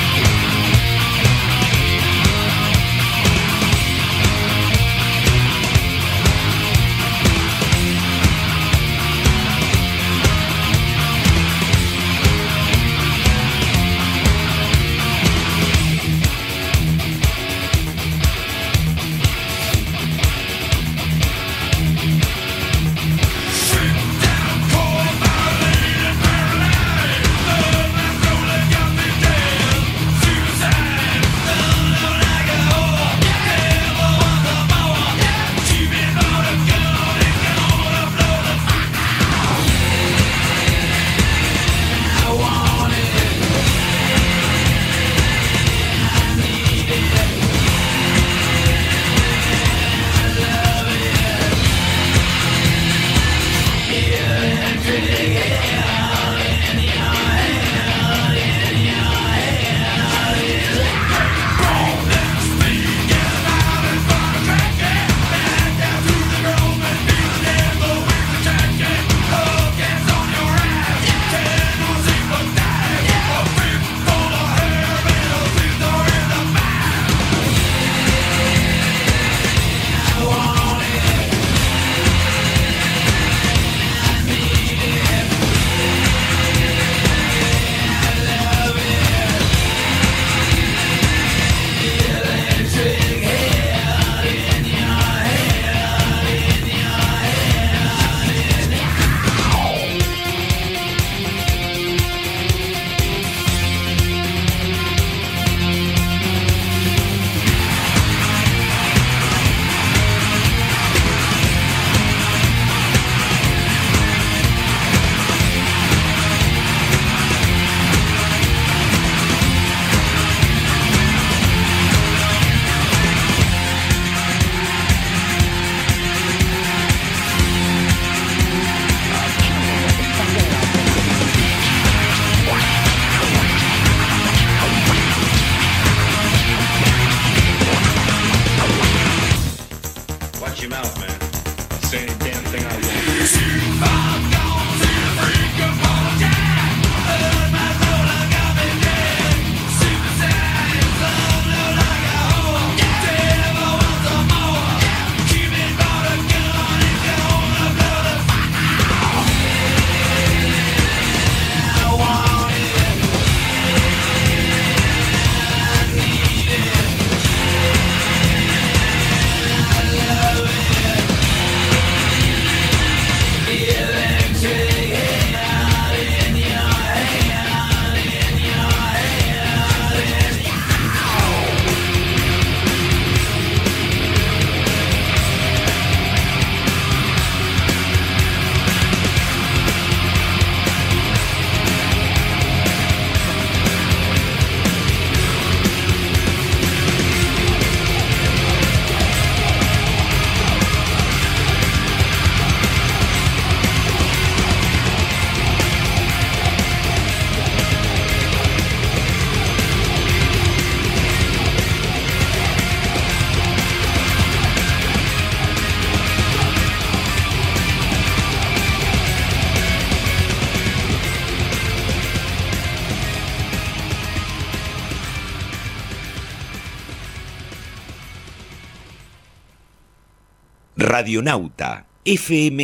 Radionauta FM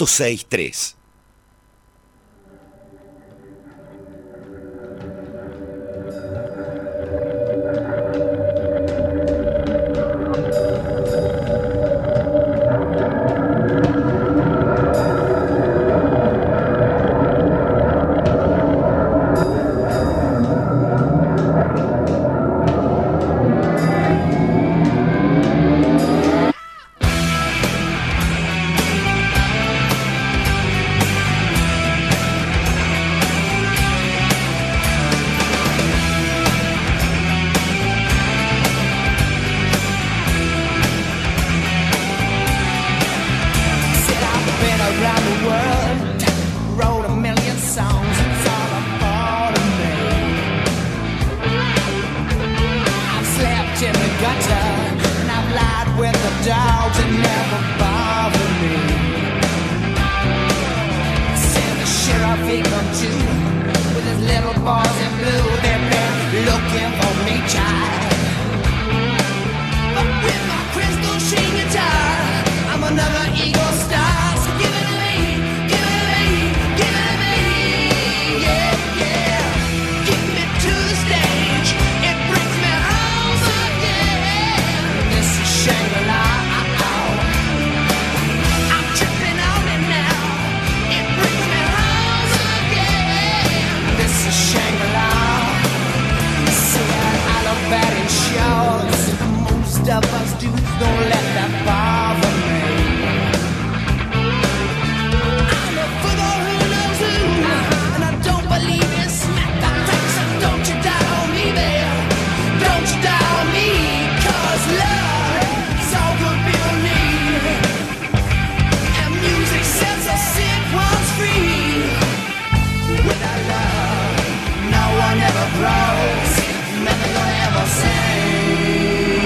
106.3. dogs that never bother me. Send the sheriff, he come too, with his little boys in blue. They've been looking for me, child. But with my crystal sheen guitar, I'm another eagle star. So give it to me, give it to me, give it to me. Yeah, yeah. Get me to the stage, it brings me home again. This is Shangri-La. I'm tripping on it now. It brings me home again. This is Shangri-La. See, I look bad in shorts. Most of us dudes don't let that bother me. I'm a football who knows who, and I don't believe in smack the face. So don't you die on me, babe. Don't you die on me, 'cause love is all good people need. And music sets us sick ones free. Without love, no one ever grows. Nothing gonna ever sing.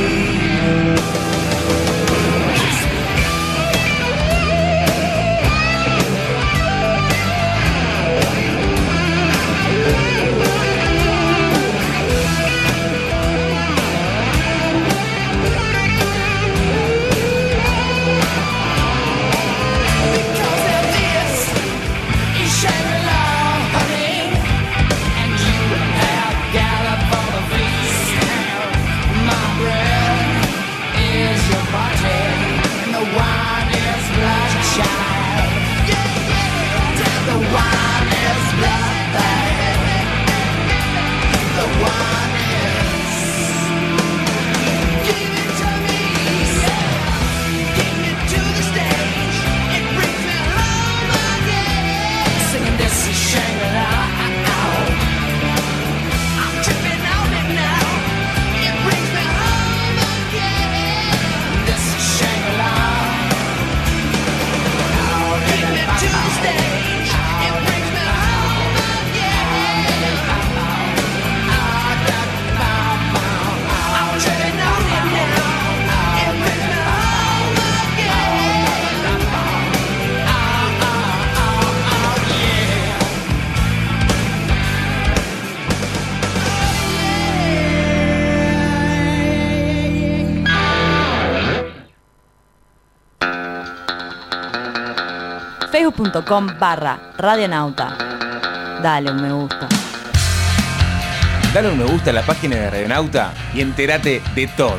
facebook.com/radionauta. Dale un me gusta. Dale un me gusta a la página de Radionauta y entérate de todo.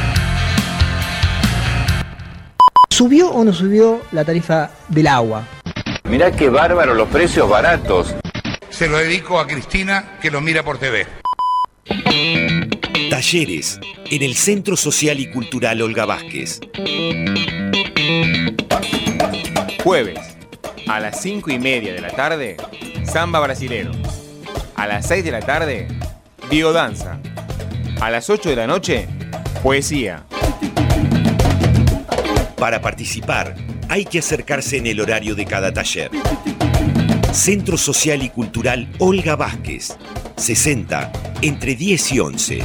¿Subió o no subió la tarifa del agua? Mirá qué bárbaro los precios baratos. Se lo dedico a Cristina, que lo mira por TV. Talleres en el Centro Social y Cultural Olga Vázquez. Jueves, a las 5:30 de la tarde, samba brasilero. A las 6 de la tarde, biodanza. A las 8 de la noche, poesía. Para participar, hay que acercarse en el horario de cada taller. Centro Social y Cultural Olga Vázquez, 60, entre 10 y 11.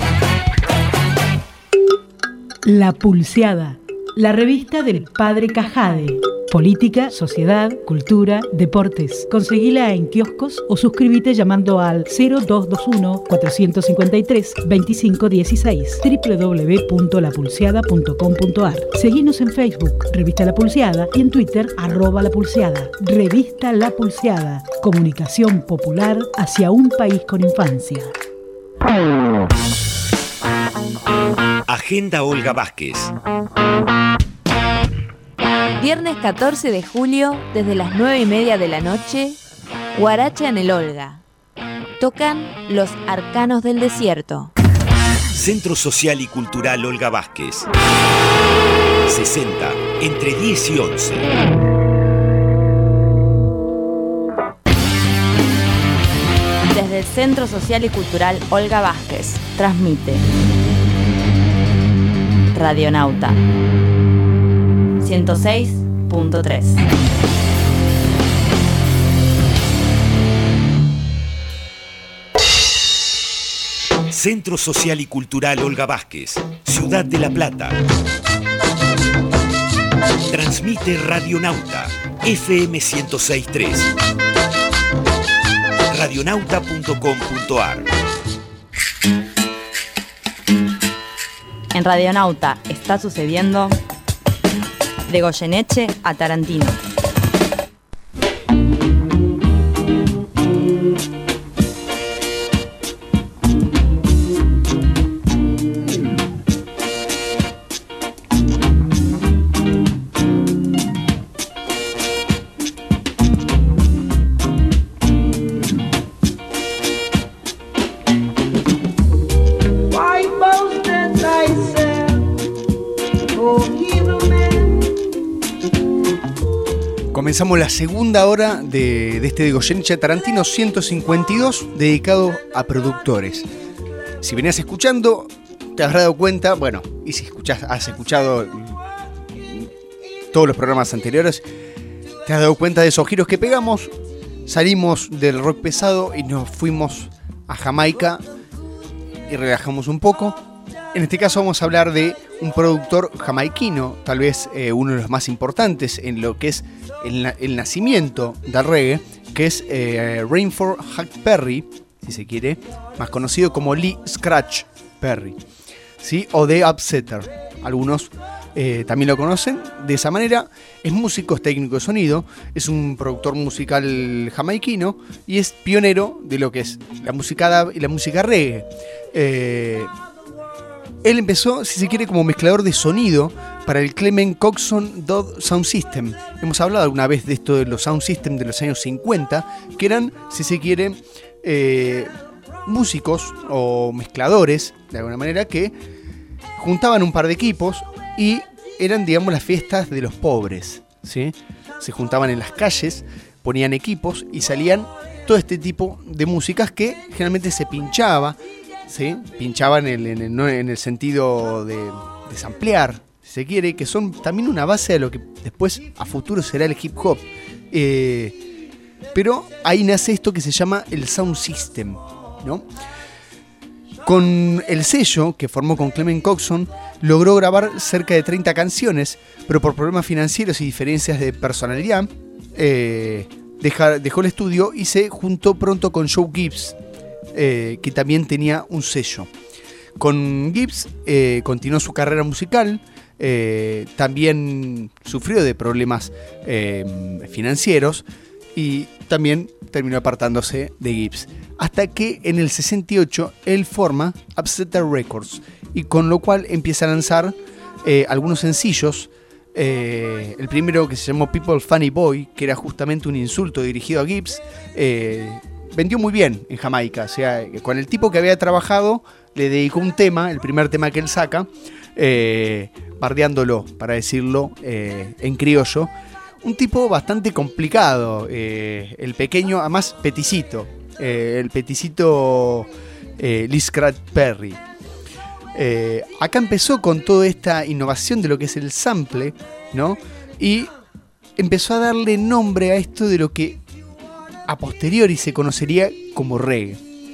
La Pulseada, la revista del Padre Cajade. Política, sociedad, cultura, deportes. Conseguila en kioscos o suscríbete llamando al 0221-453-2516 www.lapulseada.com.ar. Seguinos en Facebook, Revista La Pulseada, y en Twitter, @lapulseada. Revista La Pulseada. Comunicación popular hacia un país con infancia. Agenda Olga Vázquez. Viernes 14 de julio, desde las 9:30 de la noche, Guaracha en el Olga. Tocan Los Arcanos del Desierto. Centro Social y Cultural Olga Vázquez, 60, entre 10 y 11. Desde el Centro Social y Cultural Olga Vázquez, transmite Radionauta 106.3. Centro Social y Cultural Olga Vázquez, Ciudad de La Plata. Transmite Radionauta, FM 106.3. Radionauta.com.ar. En Radionauta está sucediendo de Goyeneche a Tarantino. Comenzamos la segunda hora de este de Goyeneche a Tarantino 152, dedicado a productores. Si venías escuchando, te habrás dado cuenta, bueno, y si has escuchado todos los programas anteriores, te has dado cuenta de esos giros que pegamos. Salimos del rock pesado y nos fuimos a Jamaica y relajamos un poco. En este caso vamos a hablar de un productor jamaiquino, tal vez uno de los más importantes en lo que es el nacimiento del reggae, que es Rainford Huck Perry, si se quiere, más conocido como Lee Scratch Perry, ¿sí? O The Upsetter. Algunos también lo conocen de esa manera. Es músico, es técnico de sonido, es un productor musical jamaiquino y es pionero de lo que es la música dub y la música reggae. Él empezó, si se quiere, como mezclador de sonido para el Clement Coxsone Dub Sound System. Hemos hablado alguna vez de esto de los Sound System de los años 50, que eran, si se quiere, músicos o mezcladores, de alguna manera, que juntaban un par de equipos y eran, digamos, las fiestas de los pobres, ¿sí? Se juntaban en las calles, ponían equipos y salían todo este tipo de músicas que generalmente se pinchaba, ¿sí? Pinchaban en el sentido de samplear, si se quiere, que son también una base de lo que después a futuro será el hip hop. Pero ahí nace esto que se llama el Sound System, ¿no? Con el sello que formó con Clement Coxsone, logró grabar cerca de 30 canciones, pero por problemas financieros y diferencias de personalidad, dejó el estudio y se juntó pronto con Joe Gibbs, que también tenía un sello. Con Gibbs continuó su carrera musical, también sufrió de problemas financieros y también terminó apartándose de Gibbs. Hasta que en el 68 él forma Upsetter Records, y con lo cual empieza a lanzar algunos sencillos. El primero, que se llamó People Funny Boy, que era justamente un insulto dirigido a Gibbs, vendió muy bien en Jamaica. O sea, con el tipo que había trabajado le dedicó un tema, el primer tema que él saca, bardeándolo, para decirlo en criollo. Un tipo bastante complicado, el pequeño, además peticito, el peticito Lee Scratch Perry. Acá empezó con toda esta innovación de lo que es el sample, ¿no? Y empezó a darle nombre a esto de lo que a posteriori se conocería como reggae.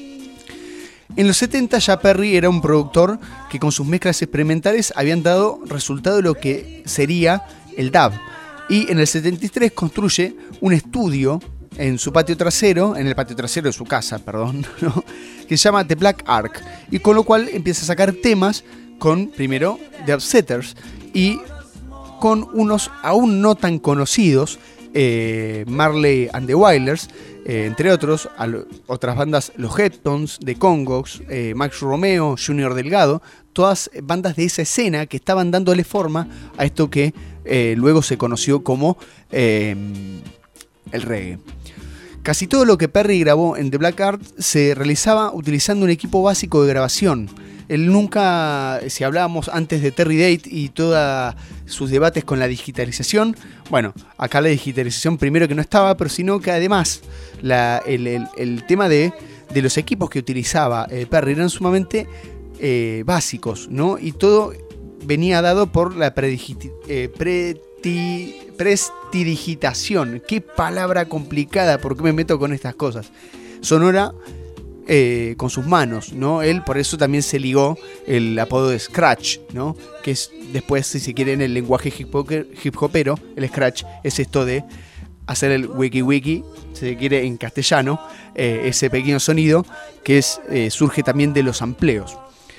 En los 70 ya Perry era un productor que con sus mezclas experimentales habían dado resultado de lo que sería el dub. Y en el 73 construye un estudio en su patio trasero, en el patio trasero de su casa, perdón, ¿no? Que se llama The Black Ark, y con lo cual empieza a sacar temas con, primero, The Upsetters, y con unos aún no tan conocidos, Marley and the Wailers, entre otros, otras bandas, los Heptones, The Congos, Max Romeo, Junior Delgado, todas bandas de esa escena que estaban dándole forma a esto que luego se conoció como el reggae. Casi todo lo que Perry grabó en The Black Art se realizaba utilizando un equipo básico de grabación. Él nunca, si hablábamos antes de Terry Date y todos sus debates con la digitalización, bueno, acá la digitalización primero que no estaba, pero sino que además el tema de los equipos que utilizaba Perry eran sumamente básicos, ¿no? Y todo venía dado por la prestidigitación. Qué palabra complicada, ¿por qué me meto con estas cosas? Sonora con sus manos, ¿no? Él por eso también se ligó el apodo de Scratch, ¿no? Que es después, si se quiere, en el lenguaje hip hopero, el Scratch es esto de hacer el wiki, si se quiere, en castellano, ese pequeño sonido que surge también de los sampleos.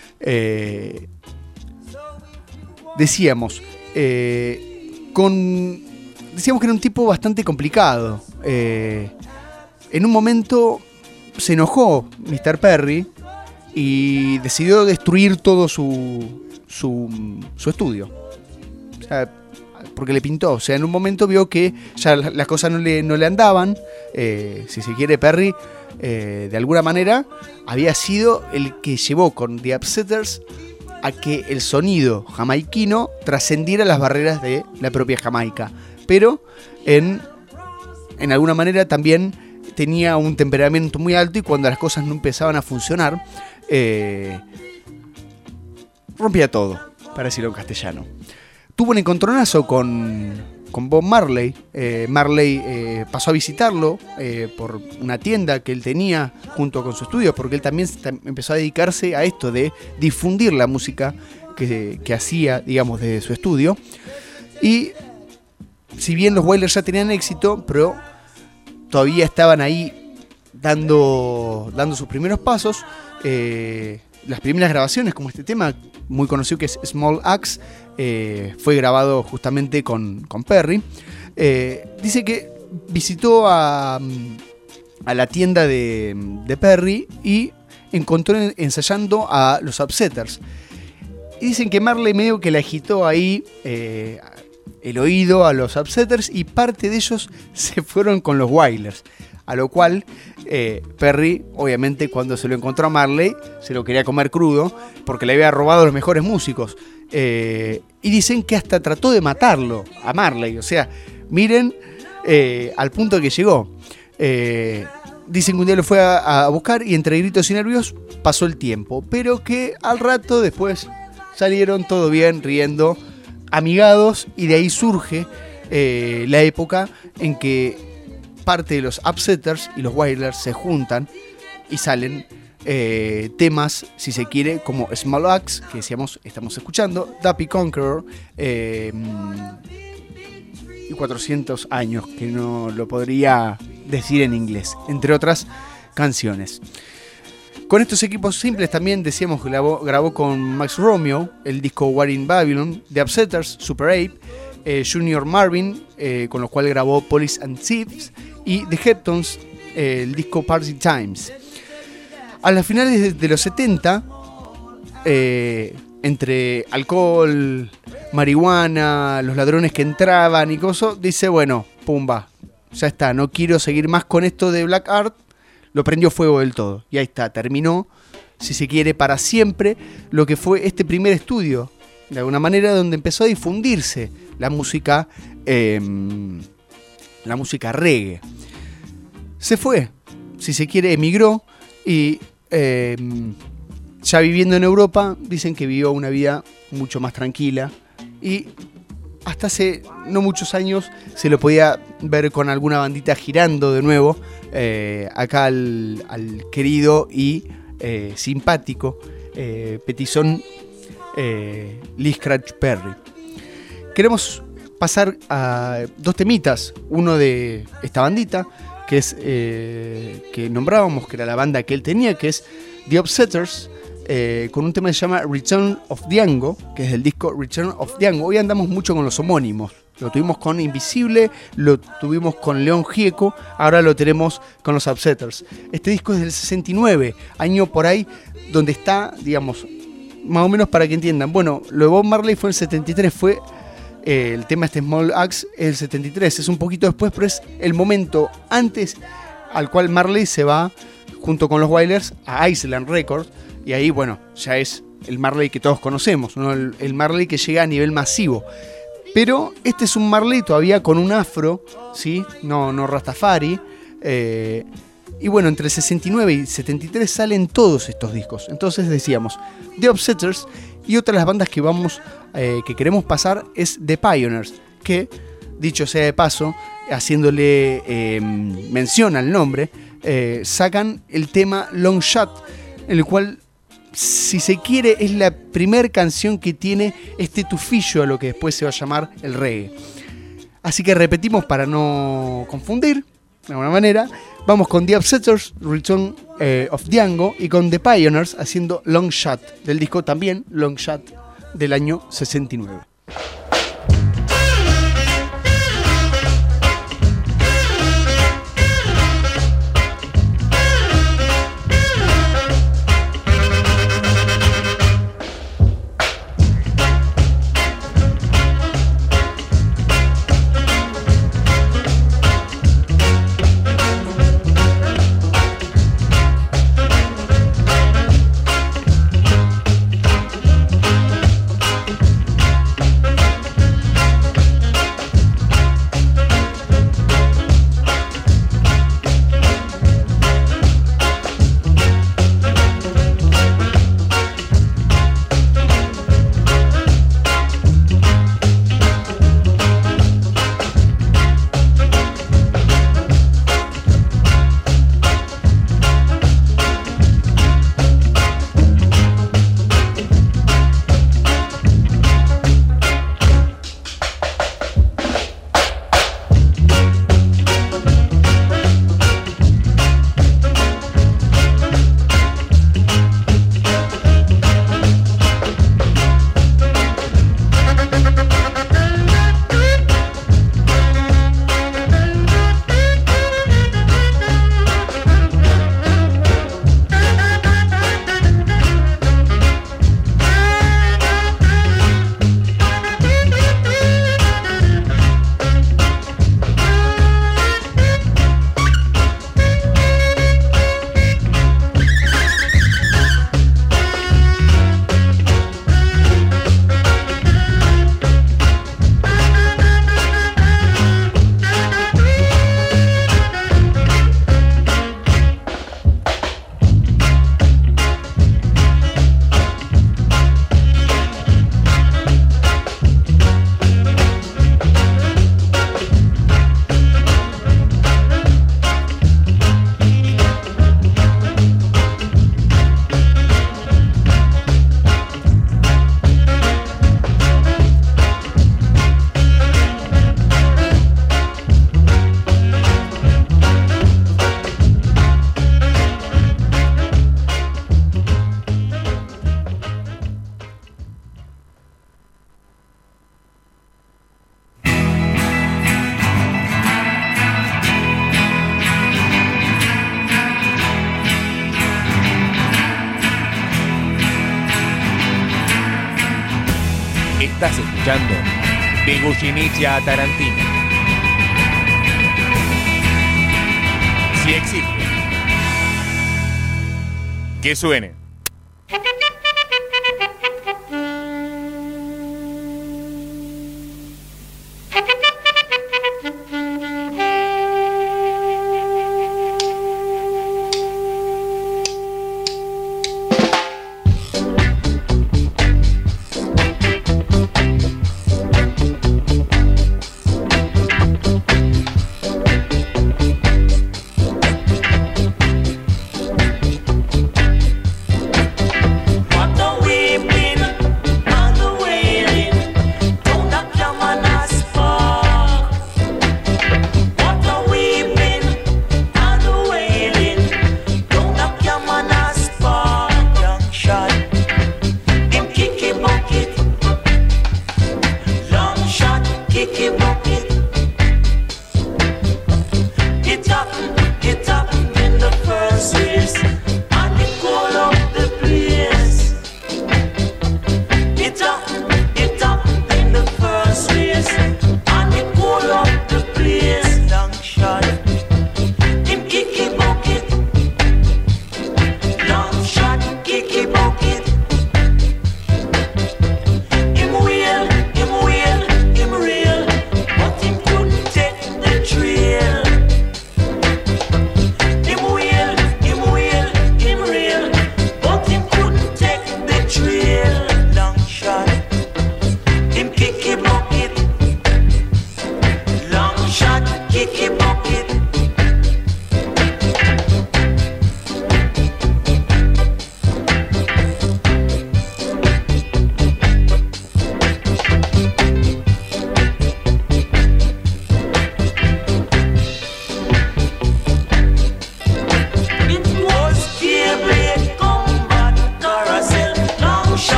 Decíamos que era un tipo bastante complicado. En un momento se enojó Mr. Perry y decidió destruir todo su estudio. O sea, porque le pintó. O sea, en un momento vio que ya las cosas no le andaban. Si se quiere, Perry, de alguna manera, había sido el que llevó con The Upsetters a que el sonido jamaiquino trascendiera las barreras de la propia Jamaica. Pero en alguna manera también tenía un temperamento muy alto, y cuando las cosas no empezaban a funcionar, rompía todo, para decirlo en castellano. Tuvo un encontronazo con Bob Marley. Marley pasó a visitarlo por una tienda que él tenía junto con su estudio, porque él también empezó a dedicarse a esto de difundir la música que hacía, digamos, desde su estudio. Y si bien los Wailers ya tenían éxito, pero todavía estaban ahí dando sus primeros pasos. Las primeras grabaciones, como este tema muy conocido que es Small Axe, fue grabado justamente con Perry. Dice que visitó a la tienda de Perry y encontró ensayando a los Upsetters. Y dicen que Marley medio que le agitó ahí el oído a los Upsetters, y parte de ellos se fueron con los Wailers. A lo cual Perry, obviamente, cuando se lo encontró a Marley, se lo quería comer crudo porque le había robado a los mejores músicos. Y dicen que hasta trató de matarlo a Marley. O sea, miren al punto que llegó. Dicen que un día lo fue a buscar y entre gritos y nervios pasó el tiempo. Pero que al rato después salieron todo bien, riendo, amigados, y de ahí surge la época en que parte de los Upsetters y los Wailers se juntan y salen temas, si se quiere, como Small Axe, que decíamos, estamos escuchando, Duppy Conqueror, y 400 años, que no lo podría decir en inglés, entre otras canciones. Con estos equipos simples también, decíamos, que grabó con Max Romeo el disco War in Babylon, The Upsetters, Super Ape, Junior Marvin, con lo cual grabó Police and Thieves, y The Heptones, el disco Party Times. A las finales de los 70, entre alcohol, marihuana, los ladrones que entraban y cosas, dice, bueno, pumba, ya está, no quiero seguir más con esto de Black Art. Lo prendió fuego del todo. Y ahí está, terminó, si se quiere, para siempre lo que fue este primer estudio, de alguna manera, donde empezó a difundirse la música reggae. Se fue, si se quiere, emigró, y ya viviendo en Europa, dicen que vivió una vida mucho más tranquila, y hasta hace no muchos años se lo podía ver con alguna bandita girando de nuevo acá al querido y simpático petizón Lee Scratch Perry. Queremos pasar a dos temitas, uno de esta bandita que es que nombrábamos, que era la banda que él tenía, que es The Upsetters, con un tema que se llama Return of Django, que es del disco Return of Django. Hoy andamos mucho con los homónimos. Lo tuvimos con Invisible, lo tuvimos con León Gieco, ahora lo tenemos con los Upsetters. Este disco es del 69, año por ahí donde está, digamos, más o menos para que entiendan. Bueno, lo de Bob Marley fue en el 73, fue el tema este Small Axe el 73, es un poquito después, pero es el momento antes al cual Marley se va junto con los Wailers a Island Records, y ahí, bueno, ya es el Marley que todos conocemos, ¿no? El Marley que llega a nivel masivo. Pero este es un Marley todavía con un afro, ¿sí? No Rastafari. Y bueno, entre 69 y 73 salen todos estos discos. Entonces decíamos, The Upsetters, y otra de las bandas que queremos pasar es The Pioneers, que, dicho sea de paso, haciéndole mención al nombre, sacan el tema Long Shot, en el cual, si se quiere, es la primer canción que tiene este tufillo a lo que después se va a llamar el reggae. Así que repetimos para no confundir, de alguna manera. Vamos con The Upsetters, Return of Django, y con The Pioneers haciendo Long Shot, del disco también Long Shot del año 69. Estás escuchando De Goyeneche a Tarantino. Si existe, que suene.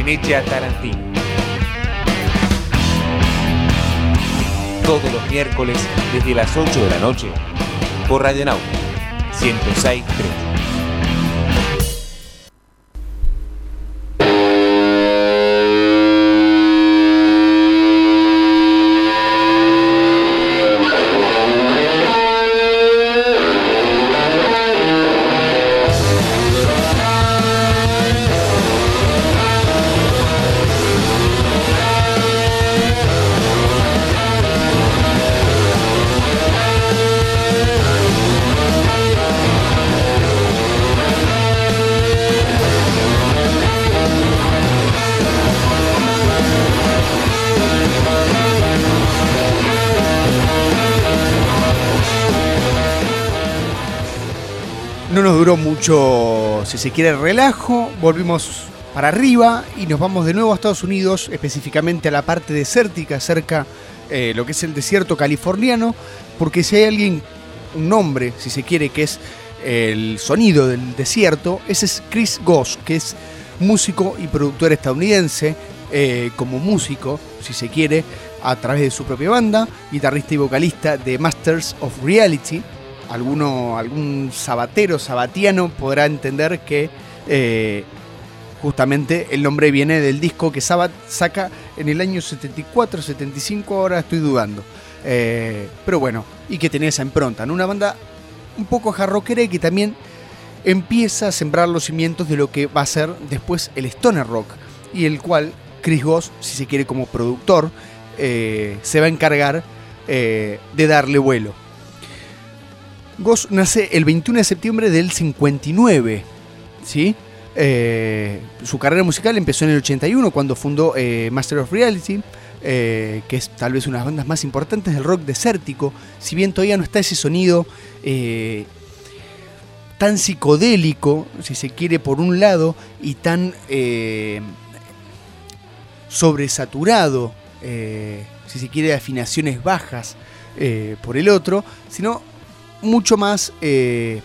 Goyeneche a Tarantino. Todos los miércoles desde las 8 de la noche por Radionauta 106.3. No nos duró mucho, si se quiere, relajo. Volvimos para arriba y nos vamos de nuevo a Estados Unidos, específicamente a la parte desértica, cerca lo que es el desierto californiano, porque si hay alguien, un nombre, si se quiere, que es el sonido del desierto, ese es Chris Goss, que es músico y productor estadounidense, como músico, si se quiere, a través de su propia banda, guitarrista y vocalista de Masters of Reality. Algún sabatiano podrá entender que justamente el nombre viene del disco que Sabbath saca en el año 74, 75, ahora estoy dudando. Pero bueno, y que tenía esa impronta, ¿no? Una banda un poco hard-rockera y que también empieza a sembrar los cimientos de lo que va a ser después el stoner rock, y el cual Chris Goss, si se quiere, como productor, se va a encargar de darle vuelo. Goss nace el 21 de septiembre del 59, ¿sí? Su carrera musical empezó en el 81 cuando fundó Master of Reality, que es tal vez una de las bandas más importantes del rock desértico, si bien todavía no está ese sonido tan psicodélico, si se quiere, por un lado, y tan sobresaturado, si se quiere, de afinaciones bajas por el otro, sino mucho más, de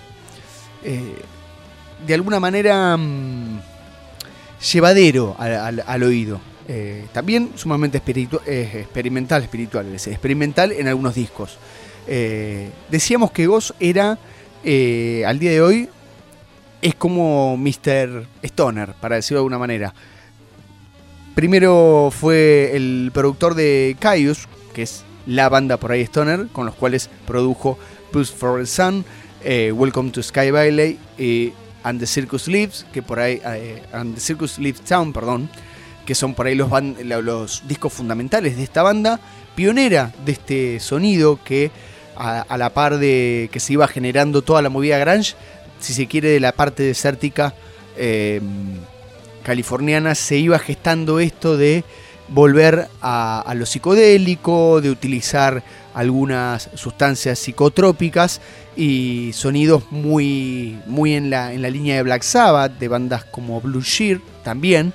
alguna manera, llevadero al oído. También sumamente experimental en algunos discos. Decíamos que Goss era, al día de hoy, es como Mr. Stoner, para decirlo de alguna manera. Primero fue el productor de Kyuss, que es la banda por ahí Stoner, con los cuales produjo Blues for the Sun, Welcome to Sky Valley and the Circus Lives, que por ahí and the Circus Lives Town, perdón, que son por ahí los discos fundamentales de esta banda, pionera de este sonido que a la par de que se iba generando toda la movida grunge, si se quiere, de la parte desértica californiana, se iba gestando esto de volver a lo psicodélico, de utilizar algunas sustancias psicotrópicas y sonidos muy en la línea de Black Sabbath, de bandas como Blue Shear también,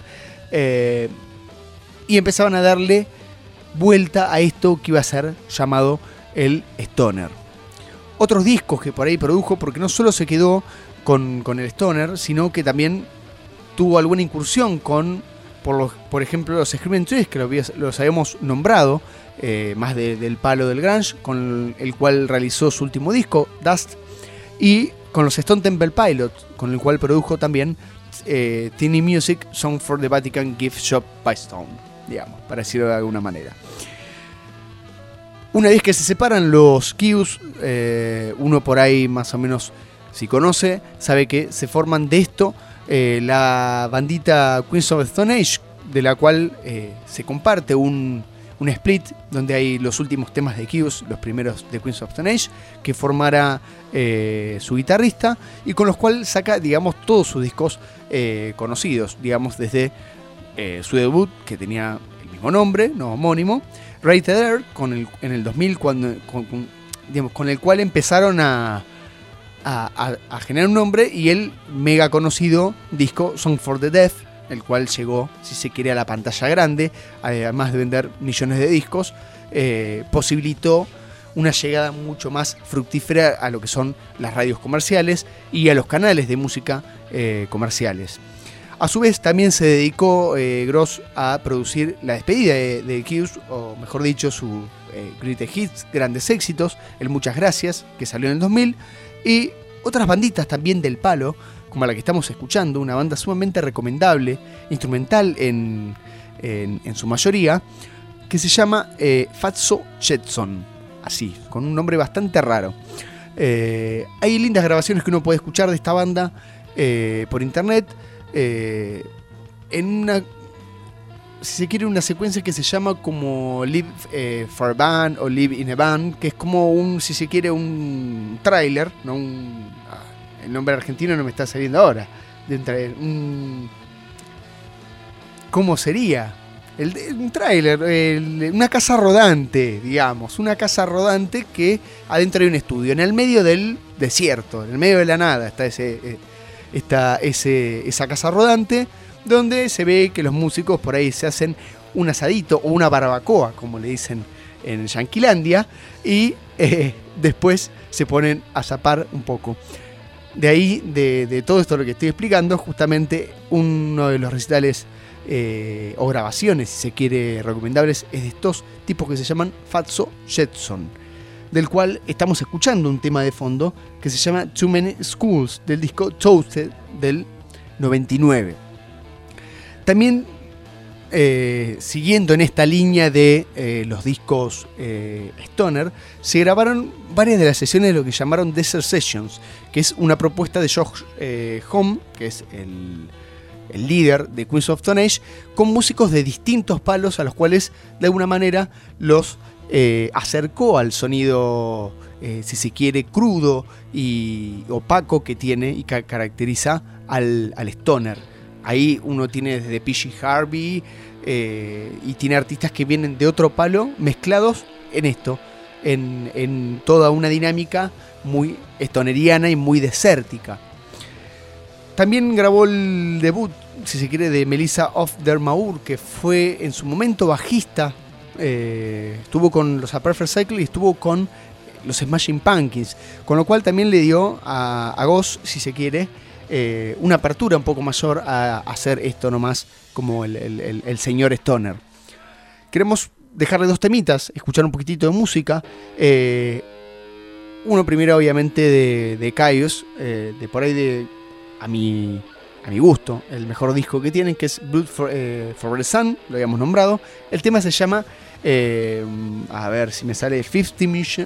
y empezaban a darle vuelta a esto que iba a ser llamado el stoner. Otros discos que por ahí produjo, porque no solo se quedó con el stoner, sino que también tuvo alguna incursión con, por ejemplo, los Screaming Trees, que los habíamos nombrado, más del palo del grunge, con el cual realizó su último disco, Dust, y con los Stone Temple Pilots, con el cual produjo también Teeny Music, Song for the Vatican Gift Shop by Stone, digamos, para decirlo de alguna manera. Una vez que se separan los Kyuss, uno por ahí más o menos, si conoce, sabe que se forman de esto la bandita Queens of the Stone Age, de la cual se comparte un split donde hay los últimos temas de Kyuss, los primeros de Queens of the Stone Age, que formará su guitarrista, y con los cuales saca, digamos, todos sus discos conocidos, digamos, desde su debut, que tenía el mismo nombre, no homónimo, Right There, en el 2000, con el cual empezaron a generar un nombre, y el mega conocido disco Song for the Deaf, el cual llegó, si se quiere, a la pantalla grande, además de vender millones de discos, posibilitó una llegada mucho más fructífera a lo que son las radios comerciales y a los canales de música comerciales. A su vez también se dedicó Gross a producir la despedida de Kiss, o mejor dicho, su Greatest Hits, grandes éxitos, el Muchas Gracias, que salió en el 2000, y otras banditas también del palo, como la que estamos escuchando, una banda sumamente recomendable, instrumental en su mayoría, que se llama Fatso Jetson, así, con un nombre bastante raro. Hay lindas grabaciones que uno puede escuchar de esta banda por internet, en una, si se quiere, una secuencia que se llama como Live for a Band o Live in a Band, que es como un, si se quiere, un tráiler, no el nombre argentino no me está saliendo ahora, ¿cómo sería? Un tráiler, una casa rodante, digamos, una casa rodante que adentro hay un estudio, en el medio del desierto, en el medio de la nada está esa casa rodante, donde se ve que los músicos por ahí se hacen un asadito o una barbacoa, como le dicen en Yanquilandia, y después se ponen a zapar un poco. De ahí, de todo esto lo que estoy explicando, justamente uno de los recitales o grabaciones, si se quiere, recomendables, es de estos tipos que se llaman Fatso Jetson, del cual estamos escuchando un tema de fondo que se llama Too Many Schools, del disco Toasted del 99. También siguiendo en esta línea de los discos Stoner, se grabaron varias de las sesiones de lo que llamaron Desert Sessions, que es una propuesta de Josh Homme, que es el líder de Queens of Stone Age, con músicos de distintos palos a los cuales de alguna manera los acercó al sonido, si se quiere, crudo y opaco que tiene y que caracteriza al stoner. Ahí uno tiene desde PG Harvey y tiene artistas que vienen de otro palo mezclados en esto, en toda una dinámica muy stoneriana y muy desértica. También grabó el debut, si se quiere, de Melissa Auf der Maur, que fue en su momento bajista. Estuvo con los A Perfect Cycle y estuvo con los Smashing Pumpkins, con lo cual también le dio a Goss, si se quiere, una apertura un poco mayor a hacer esto nomás como el señor Stoner. Queremos dejarle dos temitas, escuchar un poquitito de música. Uno primero, obviamente, de Kyuss, de por ahí a mi gusto, el mejor disco que tienen, que es Blood for the Sun, lo habíamos nombrado. El tema se llama, a ver si me sale, 50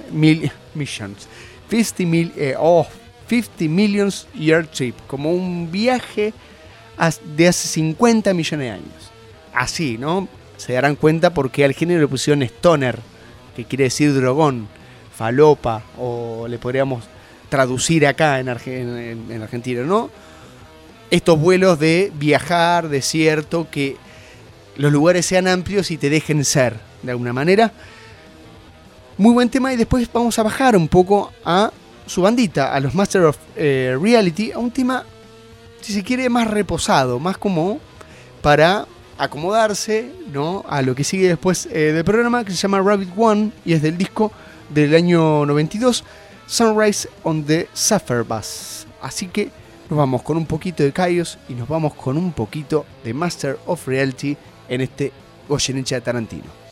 Millions Year Trip, como un viaje de hace 50 millones de años. Así, ¿no? Se darán cuenta porque al género le pusieron stoner, que quiere decir drogón, falopa, o le podríamos traducir acá en Argentina, ¿no? Estos vuelos de viajar, desierto, que los lugares sean amplios y te dejen ser, de alguna manera. Muy buen tema, y después vamos a bajar un poco a su bandita, a los Master of Reality, a un tema, si se quiere, más reposado, más como para acomodarse, ¿no?, a lo que sigue después del programa, que se llama Rabbit One, y es del disco del año 92, Sunrise on the Sapphire Bus. Así que nos vamos con un poquito de Kyuss y nos vamos con un poquito de Master of Reality en este Goyeneche Tarantino.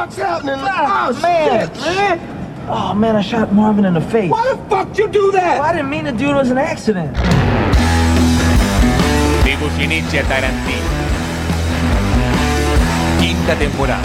fuck's happening? Oh, man. Man. Oh, man, I shot Marvin in the face. Why the fuck you do that? Well, I didn't mean to do it. It was an accident. De Goyeneche a Tarantino. Quinta temporada.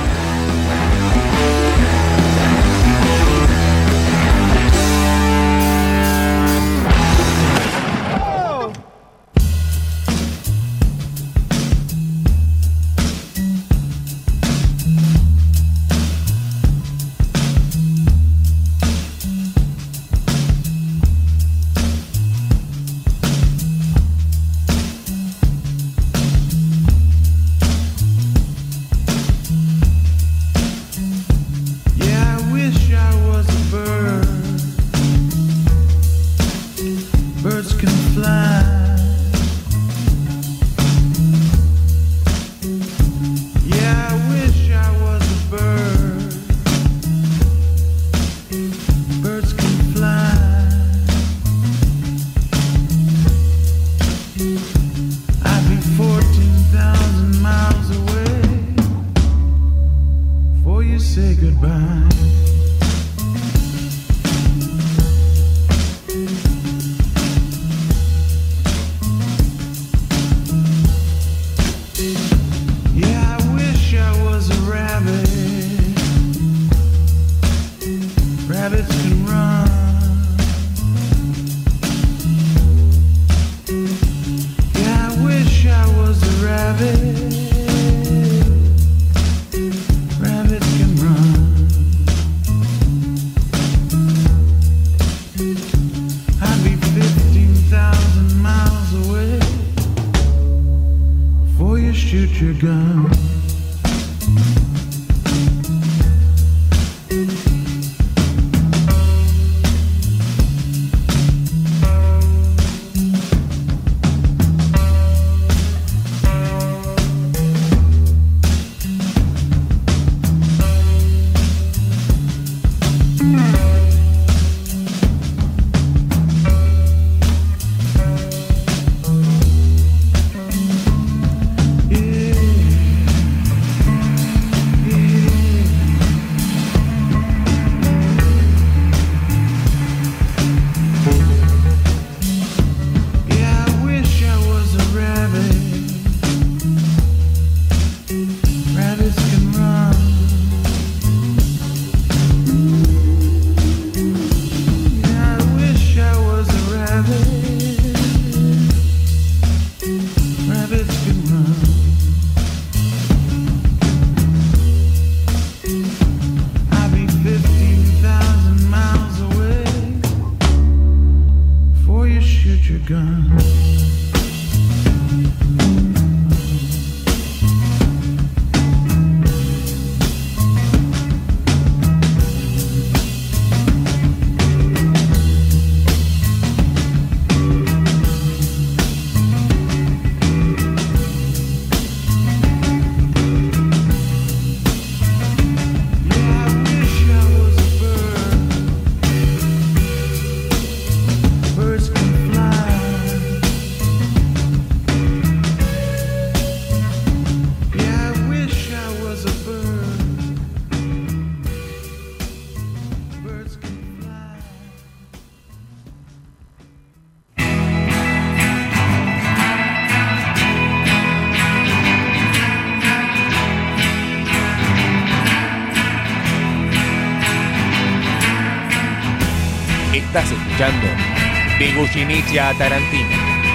Estás escuchando De Goyeneche a Tarantino.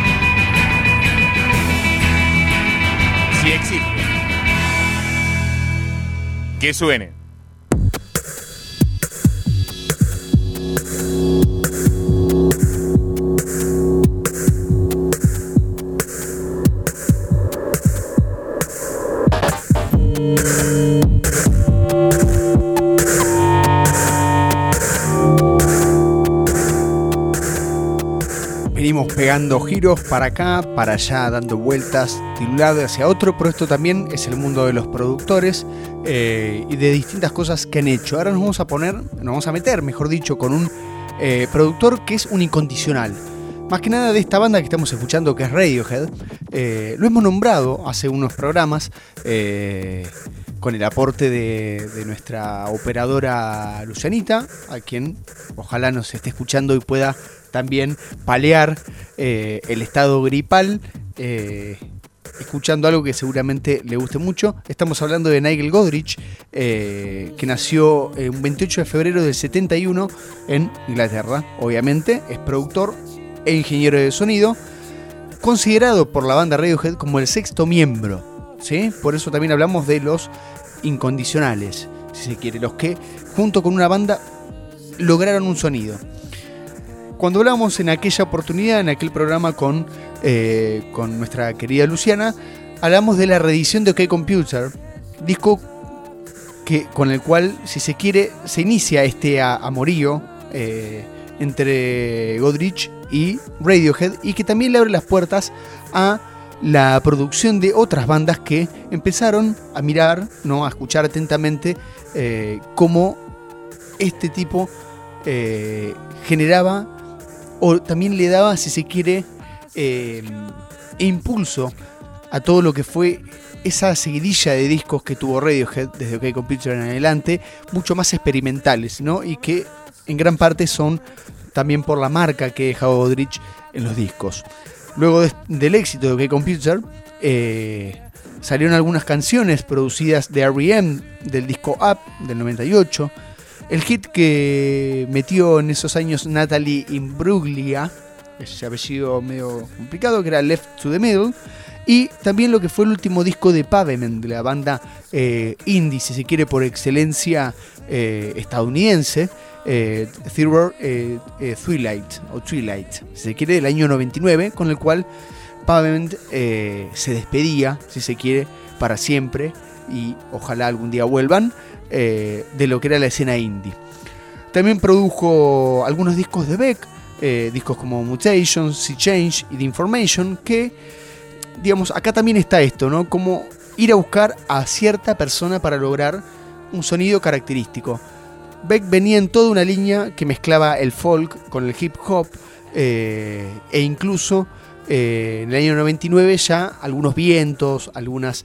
Si existe, que suene. Venimos pegando giros para acá, para allá, dando vueltas de un lado hacia otro, pero esto también es el mundo de los productores y de distintas cosas que han hecho. Ahora nos vamos a meter, mejor dicho, con un productor que es un incondicional. Más que nada de esta banda que estamos escuchando, que es Radiohead. Lo hemos nombrado hace unos programas. con el aporte de nuestra operadora Lucianita, a quien ojalá nos esté escuchando y pueda también paliar el estado gripal, escuchando algo que seguramente le guste mucho. Estamos hablando de Nigel Godrich, que nació un 28 de febrero del 71 en Inglaterra. Obviamente es productor e ingeniero de sonido, considerado por la banda Radiohead como el sexto miembro, ¿sí? Por eso también hablamos de los incondicionales, si se quiere, los que junto con una banda lograron un sonido. Cuando hablamos en aquella oportunidad, en aquel programa con nuestra querida Luciana, hablamos de la reedición de OK Computer, disco con el cual, si se quiere, se inicia este amorío entre Godrich y Radiohead, y que también le abre las puertas a la producción de otras bandas que empezaron a mirar, ¿no?, a escuchar atentamente cómo este tipo generaba, o también le daba, si se quiere, impulso a todo lo que fue esa seguidilla de discos que tuvo Radiohead desde OK Computer en adelante, mucho más experimentales, ¿no? Y que en gran parte son también por la marca que deja Godrich en los discos. Luego del éxito de OK Computer, salieron algunas canciones producidas de R.E.M. del disco Up del 98, el hit que metió en esos años Natalie Imbruglia, ese apellido medio complicado, que era Left to the Middle, y también lo que fue el último disco de Pavement, de la banda indie, si se quiere, por excelencia estadounidense, Twilight, si se quiere, del año 99, con el cual Pavement se despedía, si se quiere, para siempre, y ojalá algún día vuelvan, de lo que era la escena indie. También produjo algunos discos de Beck, discos como Mutations, Sea Change y The Information, que, digamos, acá también está esto, ¿no? Como ir a buscar a cierta persona para lograr un sonido característico. Beck venía en toda una línea que mezclaba el folk con el hip hop, e incluso en el año 99 ya algunos vientos, algunas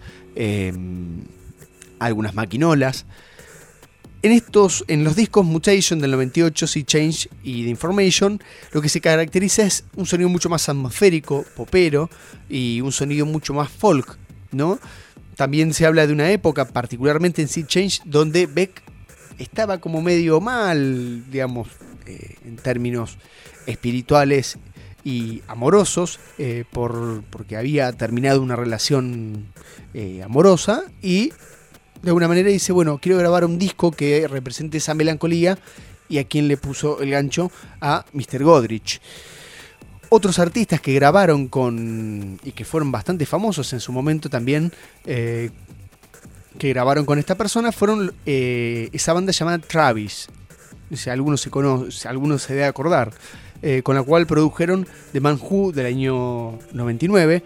maquinolas. En los discos Mutation del 98, Sea Change y The Information, lo que se caracteriza es un sonido mucho más atmosférico, popero, y un sonido mucho más folk, ¿no? También se habla de una época, particularmente en Sea Change, donde Beck estaba como medio mal, digamos, en términos espirituales y amorosos, porque había terminado una relación amorosa, y de alguna manera dice, bueno, quiero grabar un disco que represente esa melancolía, y a quien le puso el gancho a Mr. Godrich. Otros artistas que grabaron y que fueron bastante famosos en su momento también, que grabaron con esta persona, fueron esa banda llamada Travis, si algunos se debe acordar, con la cual produjeron The Man Who del año 99,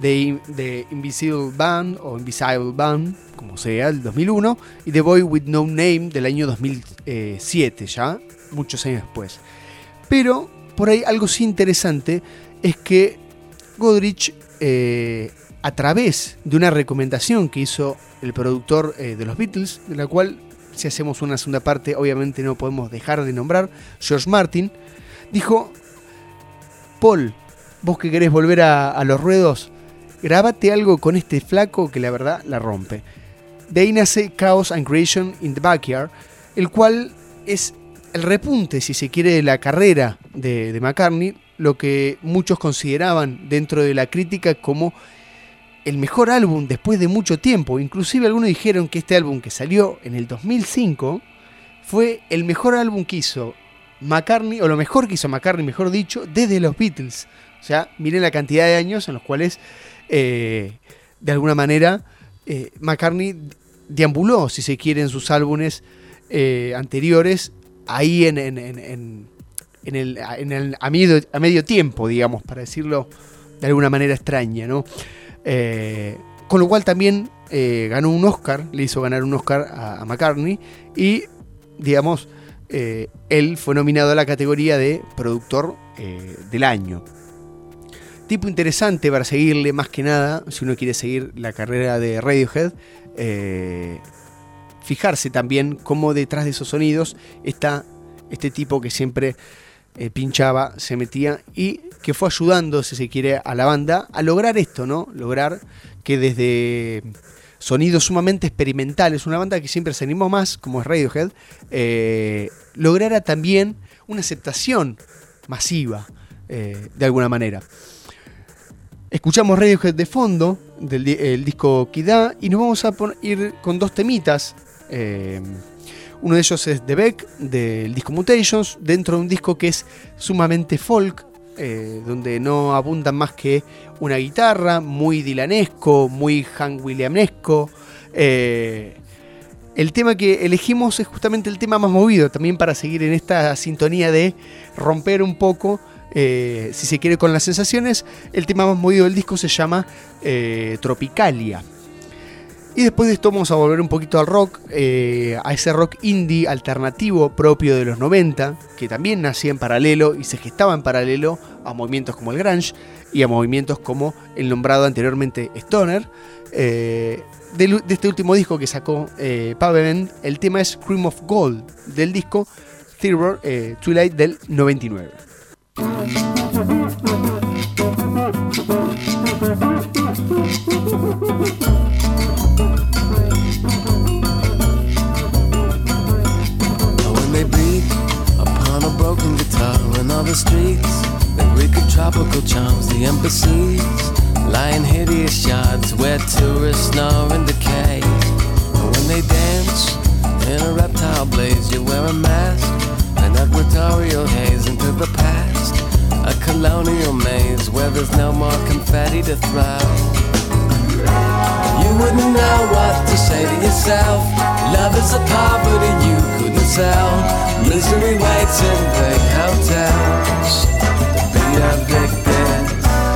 The Invisible Band o Invisible Band, como sea, del 2001, y The Boy With No Name del año 2007, ya muchos años después. Pero por ahí algo sí interesante es que Godrich, a través de una recomendación que hizo el productor de los Beatles, de la cual, si hacemos una segunda parte, obviamente no podemos dejar de nombrar, George Martin, dijo: Paul, vos que querés volver a los ruedos, grabate algo con este flaco que la verdad la rompe. De ahí nace Chaos and Creation in the Backyard, el cual es el repunte, si se quiere, de la carrera de McCartney, lo que muchos consideraban dentro de la crítica como el mejor álbum después de mucho tiempo. Inclusive algunos dijeron que este álbum, que salió en el 2005, fue el mejor álbum que hizo McCartney, o lo mejor que hizo McCartney, mejor dicho, desde los Beatles. O sea, miren la cantidad de años en los cuales, de alguna manera, McCartney deambuló, si se quiere, en sus álbumes anteriores, ahí a medio tiempo, digamos, para decirlo de alguna manera extraña, ¿no? Con lo cual también ganó un Oscar, le hizo ganar un Oscar a McCartney, y, digamos, él fue nominado a la categoría de productor del año. tipo interesante para seguirle, más que nada, si uno quiere seguir la carrera de Radiohead. Fijarse también cómo detrás de esos sonidos está este tipo que siempre pinchaba, se metía y que fue ayudando, si se quiere, a la banda a lograr esto, ¿no? Lograr que desde sonidos sumamente experimentales, una banda que siempre se animó más, como es Radiohead, lograra también una aceptación masiva, de alguna manera. Escuchamos Radiohead de fondo, el disco Kida, y nos vamos a ir con dos temitas. Uno de ellos es The Beck, del disco Mutations, dentro de un disco que es sumamente folk, donde no abundan más que una guitarra, muy dylanesco, muy Hank Williamesco. El tema que elegimos es justamente el tema más movido, también para seguir en esta sintonía de romper un poco, si se quiere, con las sensaciones. El tema más movido del disco se llama Tropicalia. Y después de esto vamos a volver un poquito al rock, a ese rock indie alternativo propio de los 90, que también nacía en paralelo y se gestaba en paralelo a movimientos como el grunge y a movimientos como el nombrado anteriormente Stoner. De este último disco que sacó Pavement, el tema es Cream of Gold, del disco Theodore Twilight del 99. They beat upon a broken guitar in all the streets. They reek of tropical charms, the embassies lie in hideous shards where tourists snore and decay. And when they dance in a reptile blaze, you wear a mask, an equatorial haze into the past, a colonial maze where there's no more confetti to throw. You wouldn't know what to say to yourself. Love is a poverty you couldn't sell. Misery waits in big hotels to be evicted.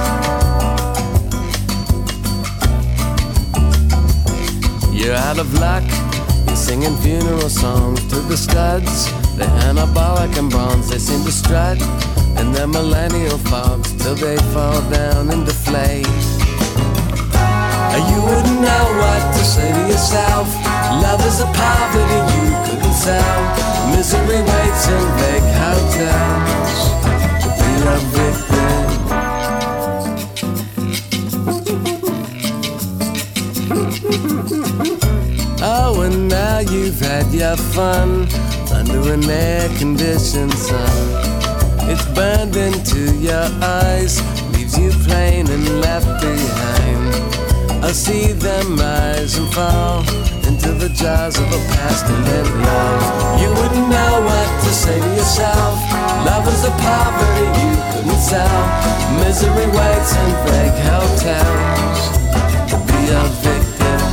You're out of luck. You're singing funeral songs to the studs. They're anabolic and bronze. They seem to strut in their millennial fogs till they fall down and deflate. You wouldn't know what to say to yourself. Love is a poverty you couldn't sell. Misery waits in big hotels to be evicted. Oh, and now you've had your fun under an air-conditioned sun. It's burned into your eyes, leaves you plain and left behind. I see them rise and fall into the jaws of a past to live love. You wouldn't know what to say to yourself. Love is a poverty you couldn't sell. Misery waits in big hotels to be evicted.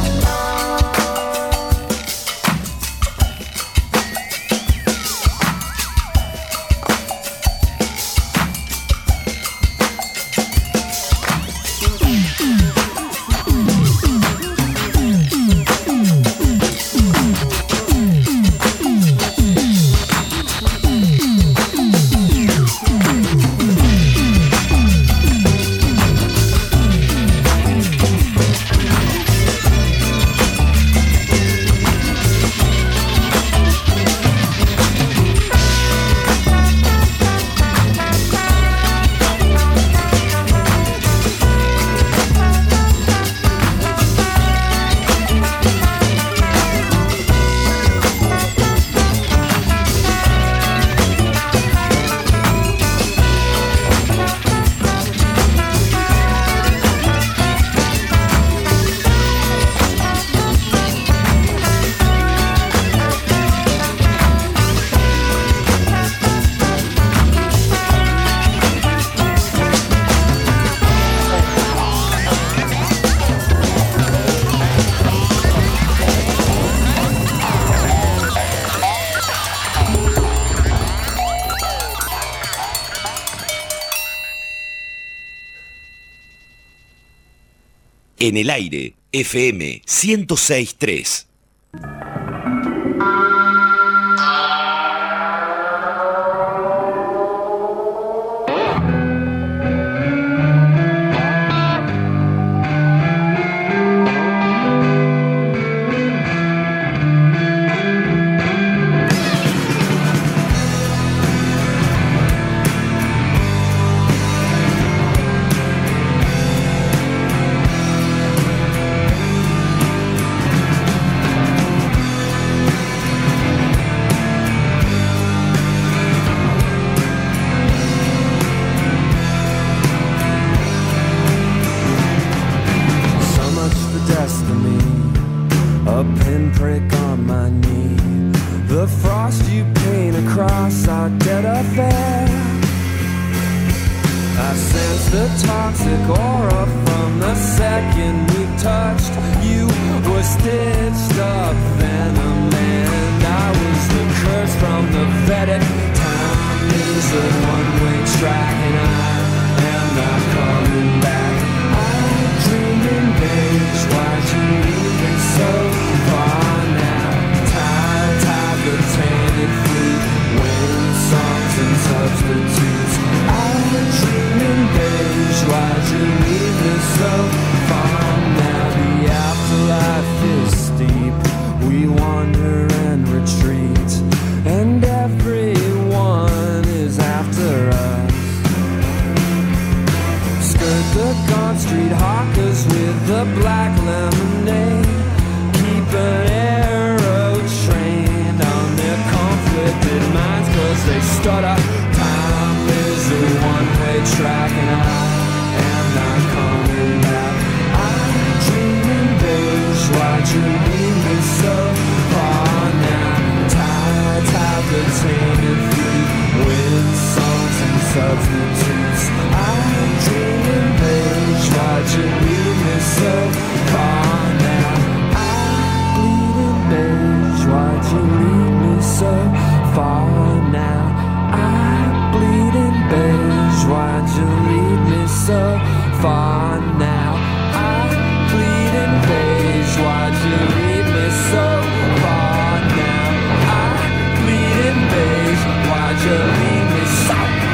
En el aire, FM 106.3. a pinprick on my knee. The frost you paint across our dead affair. I sense the toxic aura from the second we touched. You were stitched up venom, and I was the curse from the Vedic. Time is a one-way track, and I am not coming back. I'm dreaming beige, why'd you leave me so far now? Tied the tainted fleet, wind songs and substitutes. I'm dreaming beige, why'd you leave me so far now? The afterlife is steep, we wander and retreat, and everyone is after us. Skirt the Gaunt Street hawkers with the black lemonade. Keep an arrow trained on their conflicted minds, cause they stutter. Time is a one-way track, and I am not coming back. I'm dreaming beige, why'd you leave me so far now? Tied the tainted fleet with songs and substitutes. I'm dreaming beige, why'd you leave me so far now? I'm bleeding beige, why'd you leave me so far now? I'm bleeding beige, why'd you leave me so far now? I'm bleeding beige, why'd you leave me so far now? I'm bleeding beige, why'd you leave me so far now?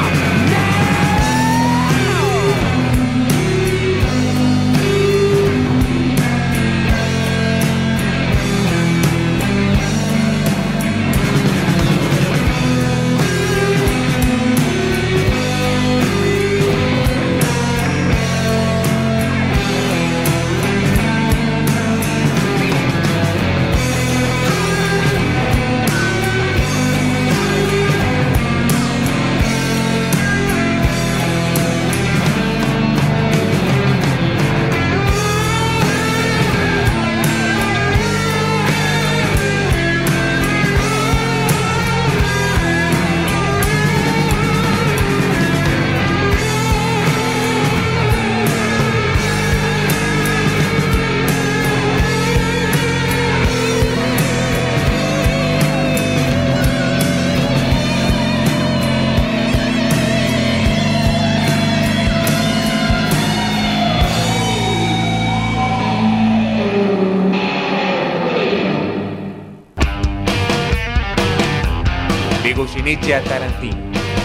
Goyeneche a Tarantino.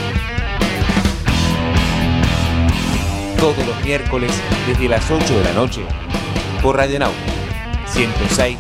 Todos los miércoles desde las 8 de la noche por Radionauta 106.3.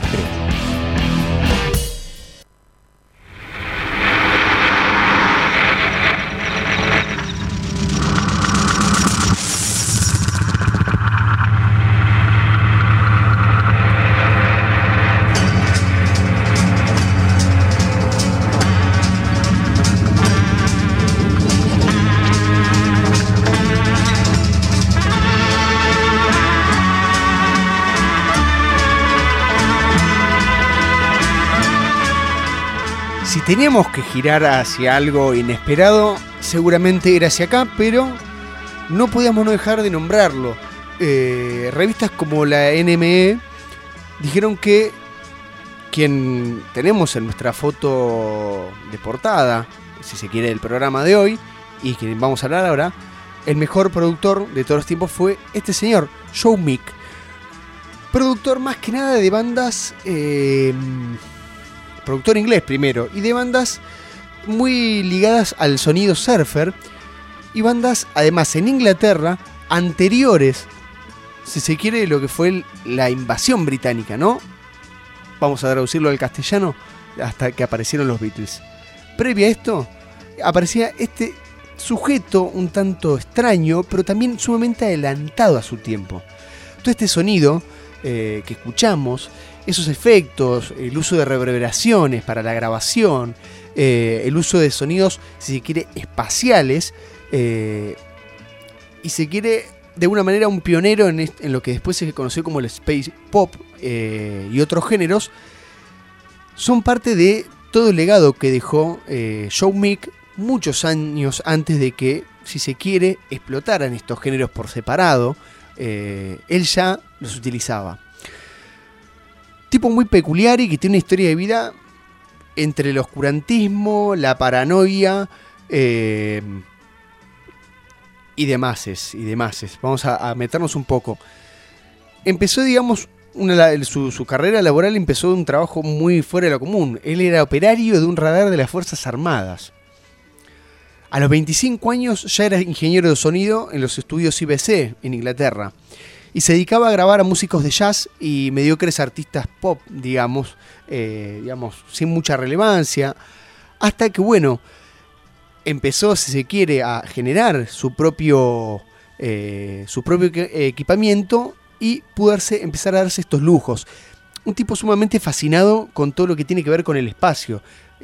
Si teníamos que girar hacia algo inesperado, seguramente era hacia acá, pero no podíamos no dejar de nombrarlo. Revistas como la NME dijeron que quien tenemos en nuestra foto de portada, si se quiere, del programa de hoy, y que vamos a hablar ahora, el mejor productor de todos los tiempos fue este señor, Joe Meek. Productor más que nada de bandas... productor inglés primero, y de bandas muy ligadas al sonido surfer, y bandas además en Inglaterra anteriores, si se quiere, lo que fue la invasión británica, ¿no? Vamos a traducirlo al castellano, hasta que aparecieron los Beatles. Previo a esto, aparecía este sujeto un tanto extraño, pero también sumamente adelantado a su tiempo. Todo este sonido que escuchamos, esos efectos, el uso de reverberaciones para la grabación, el uso de sonidos, si se quiere, espaciales, y se quiere de alguna manera un pionero en lo que después se conoció como el space pop y otros géneros, son parte de todo el legado que dejó Joe Meek muchos años antes de que, si se quiere, explotaran estos géneros por separado. Él ya los utilizaba. Tipo muy peculiar y que tiene una historia de vida entre el oscurantismo, la paranoia y demás. Vamos a meternos un poco. Empezó, digamos, su carrera laboral empezó de un trabajo muy fuera de lo común. Él era operario de un radar de las Fuerzas Armadas. A los 25 años ya era ingeniero de sonido en los estudios IBC en Inglaterra. Y se dedicaba a grabar a músicos de jazz y mediocres artistas pop, digamos, sin mucha relevancia. Hasta que, bueno, empezó, si se quiere, a generar su propio equipamiento y pudo empezar a darse estos lujos. Un tipo sumamente fascinado con todo lo que tiene que ver con el espacio.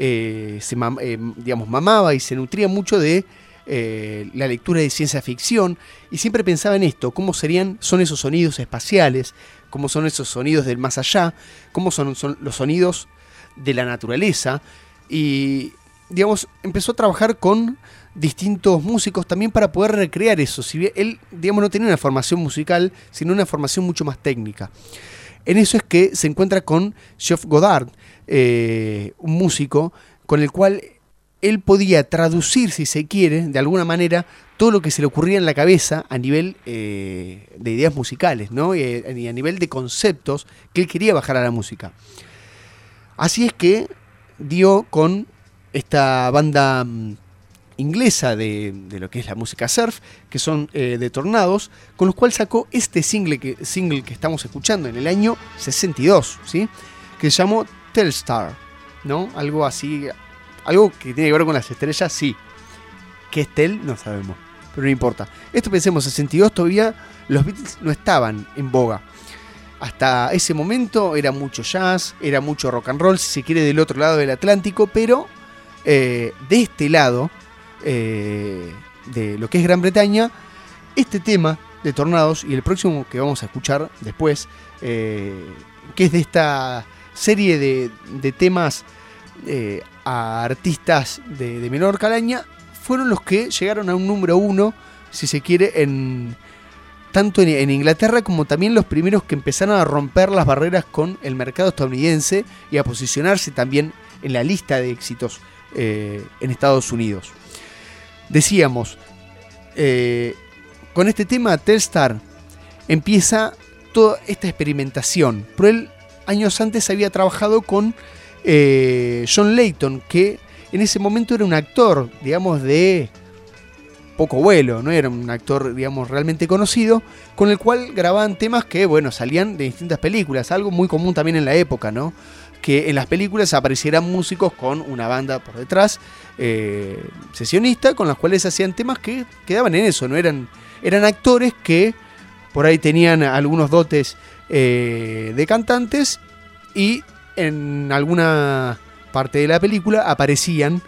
Mamaba y se nutría mucho de la lectura de ciencia ficción y siempre pensaba en esto, cómo son esos sonidos espaciales, cómo son esos sonidos del más allá, cómo son los sonidos de la naturaleza. Y, digamos, empezó a trabajar con distintos músicos también para poder recrear eso. Si bien él, digamos, no tenía una formación musical, sino una formación mucho más técnica. En eso es que se encuentra con Geoff Goddard, un músico con el cual él podía traducir, si se quiere, de alguna manera, todo lo que se le ocurría en la cabeza a nivel de ideas musicales, ¿no? Y a nivel de conceptos que él quería bajar a la música. Así es que dio con esta banda inglesa de lo que es la música surf, que son The Tornados, con los cuales sacó este single que estamos escuchando en el año 62, ¿sí? Que se llamó Telstar, ¿no? Algo así, algo que tiene que ver con las estrellas, sí. ¿Qué es Tel? No sabemos, pero no importa. Esto pensemos, en 62 todavía los Beatles no estaban en boga. Hasta ese momento era mucho jazz, era mucho rock and roll, si se quiere, del otro lado del Atlántico, pero de este lado, de lo que es Gran Bretaña, este tema de Tornados y el próximo que vamos a escuchar después, que es de esta serie de temas a artistas de menor calaña, fueron los que llegaron a un número 1, si se quiere, tanto en Inglaterra como también los primeros que empezaron a romper las barreras con el mercado estadounidense y a posicionarse también en la lista de éxitos en Estados Unidos. Decíamos, con este tema Telstar empieza toda esta experimentación, pero él años antes había trabajado con John Leyton, que en ese momento era un actor, digamos, de poco vuelo, no era un actor, digamos, realmente conocido, con el cual grababan temas que, bueno, salían de distintas películas, algo muy común también en la época, ¿no? Que en las películas aparecieran músicos con una banda por detrás, sesionista, con las cuales hacían temas que quedaban en eso, ¿no? Eran actores que por ahí tenían algunos dotes de cantantes y en alguna parte de la película aparecían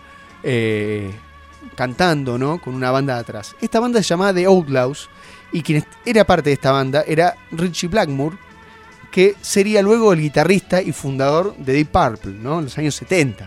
cantando, ¿no? Con una banda atrás. Esta banda se llamaba The Outlaws y quien era parte de esta banda era Ritchie Blackmore, que sería luego el guitarrista y fundador de Deep Purple, ¿no? En los años 70.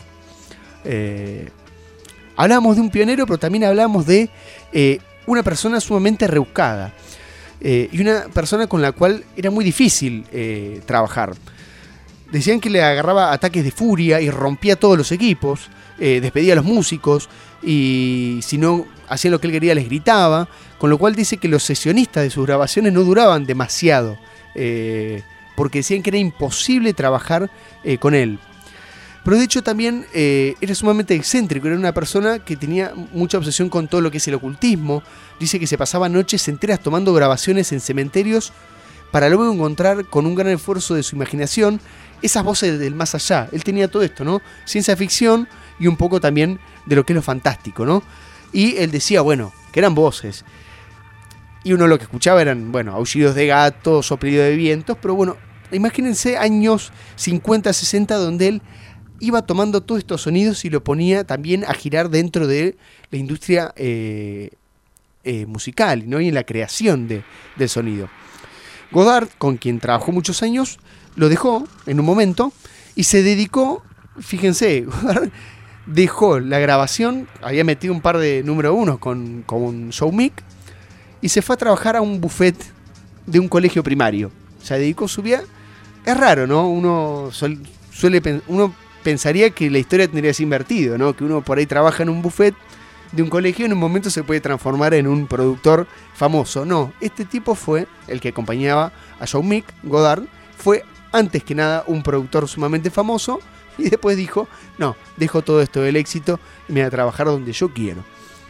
Hablamos de un pionero, pero también hablamos de una persona sumamente rebuscada y una persona con la cual era muy difícil trabajar. Decían que le agarraba ataques de furia y rompía todos los equipos, despedía a los músicos y si no hacían lo que él quería les gritaba, con lo cual dice que los sesionistas de sus grabaciones no duraban demasiado, porque decían que era imposible trabajar con él. Pero de hecho también era sumamente excéntrico, era una persona que tenía mucha obsesión con todo lo que es el ocultismo. Dice que se pasaba noches enteras tomando grabaciones en cementerios para luego encontrar con un gran esfuerzo de su imaginación esas voces del más allá. Él tenía todo esto, ¿no? Ciencia ficción y un poco también de lo que es lo fantástico, ¿no? Y él decía, bueno, que eran voces. Y uno lo que escuchaba eran, bueno, aullidos de gatos, soplido de vientos, pero bueno, imagínense años 50, 60, donde él iba tomando todos estos sonidos y lo ponía también a girar dentro de la industria musical, ¿no? Y en la creación del sonido. Godard, con quien trabajó muchos años, lo dejó en un momento y se dedicó, fíjense, Godard dejó la grabación, había metido un par de número unos con Joe Meek y se fue a trabajar a un buffet de un colegio primario. Se dedicó su vida. Es raro, ¿no? Uno pensaría que la historia tendría que ser invertido, ¿no? Que uno por ahí trabaja en un buffet de un colegio y en un momento se puede transformar en un productor famoso. No, este tipo fue el que acompañaba a Joe Meek. Godard fue antes que nada un productor sumamente famoso y después dijo, no, dejo todo esto del éxito y me voy a trabajar donde yo quiero.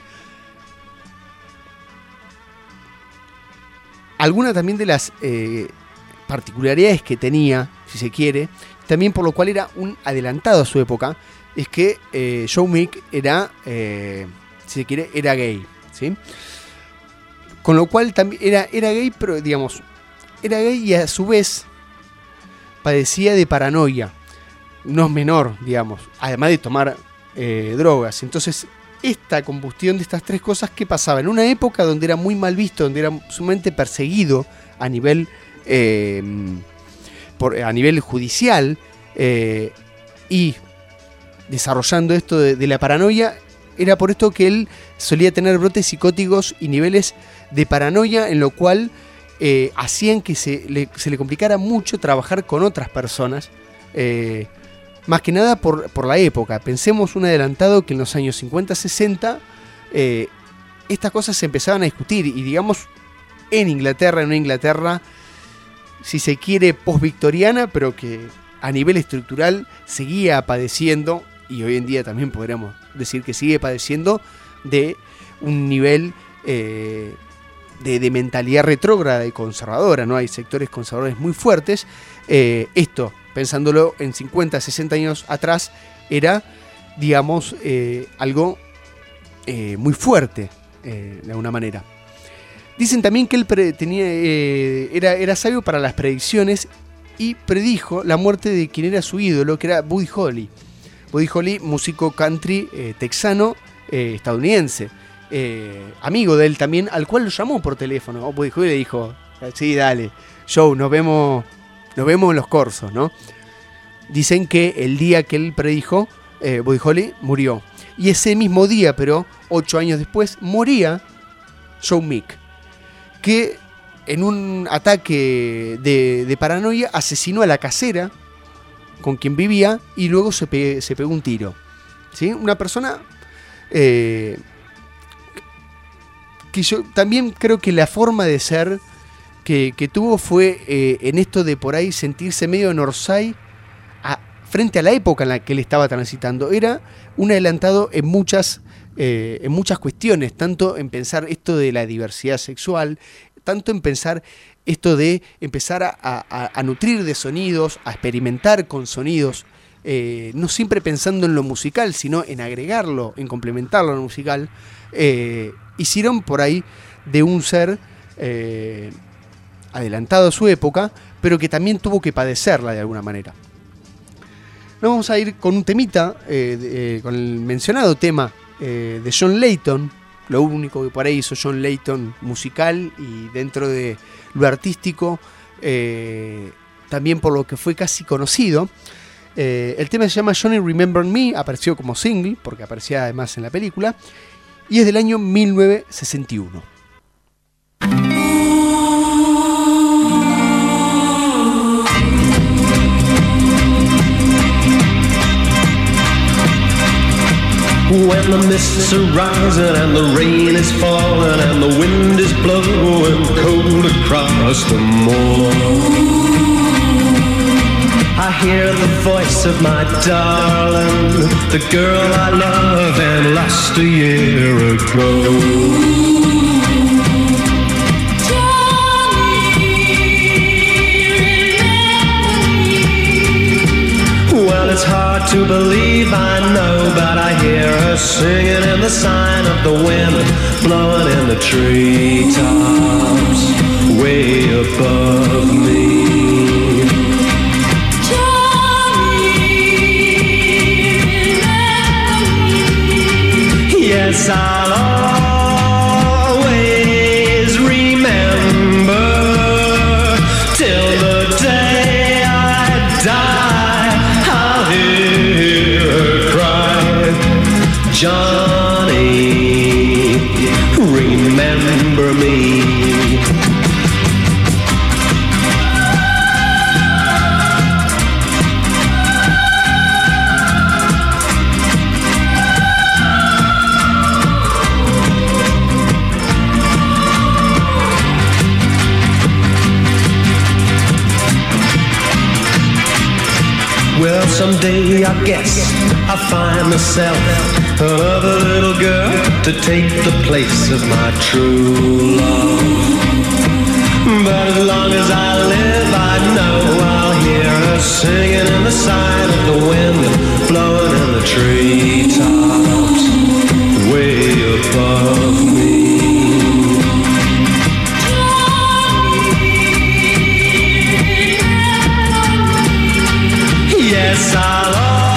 Alguna también de las particularidades que tenía, si se quiere, también por lo cual era un adelantado a su época, es que Joe Meek era, si se quiere, era gay, ¿sí? Con lo cual también era gay, pero digamos, era gay y a su vez padecía de paranoia, no es menor, digamos, además de tomar drogas. Entonces, esta combustión de estas tres cosas, ¿qué pasaba? En una época donde era muy mal visto, donde era sumamente perseguido a nivel judicial, y desarrollando esto de la paranoia, era por esto que él solía tener brotes psicóticos y niveles de paranoia, en lo cual hacían que se le complicara mucho trabajar con otras personas, más que nada por la época. Pensemos un adelantado que en los años 50-60 estas cosas se empezaban a discutir, y digamos en una Inglaterra, si se quiere, post-victoriana, pero que a nivel estructural seguía padeciendo, y hoy en día también podríamos decir que sigue padeciendo de un nivel de mentalidad retrógrada y conservadora, ¿no? Hay sectores conservadores muy fuertes. Esto, pensándolo en 50, 60 años atrás, era, digamos, algo muy fuerte, de alguna manera. Dicen también que él era sabio para las predicciones y predijo la muerte de quien era su ídolo, que era Buddy Holly. Buddy Holly, músico country texano, estadounidense, amigo de él también, al cual lo llamó por teléfono. Buddy Holly le dijo, sí, dale, Joe, nos vemos en los corsos, ¿no? Dicen que el día que él predijo, Buddy Holly murió. Y ese mismo día, pero 8 años después, moría Joe Meek, que en un ataque de paranoia asesinó a la casera con quien vivía y luego se pegó un tiro, ¿sí? Una persona que yo también creo que la forma de ser que tuvo fue en esto de por ahí sentirse medio en Orsay frente a la época en la que él estaba transitando. Era un adelantado en muchas cuestiones, tanto en pensar esto de la diversidad sexual, tanto en pensar esto de empezar a nutrir de sonidos, a experimentar con sonidos, no siempre pensando en lo musical, sino en agregarlo, en complementarlo a lo musical. Hicieron por ahí de un ser adelantado a su época, pero que también tuvo que padecerla de alguna manera. Nos vamos a ir con un temita, con el mencionado tema de John Leyton, lo único que por ahí hizo John Leyton musical y dentro de lo artístico, también por lo que fue casi conocido. El tema se llama Johnny Remember Me, apareció como single, porque aparecía además en la película, y es del año 1961. When the mists are rising and the rain is falling and the wind is blowing cold across the moor, I hear the voice of my darling, the girl I loved and lost a year ago. Well, it's hard to believe, I know, but I hear her singing in the sign of the wind, blowing in the treetops way above me. Johnny, yes, I'll always Johnny, remember me. Well, someday I guess I'll find myself another little girl to take the place of my true love. But as long as I live, I know I'll hear her singing in the side of the wind and blowing in the treetops way above me. Yes, I'll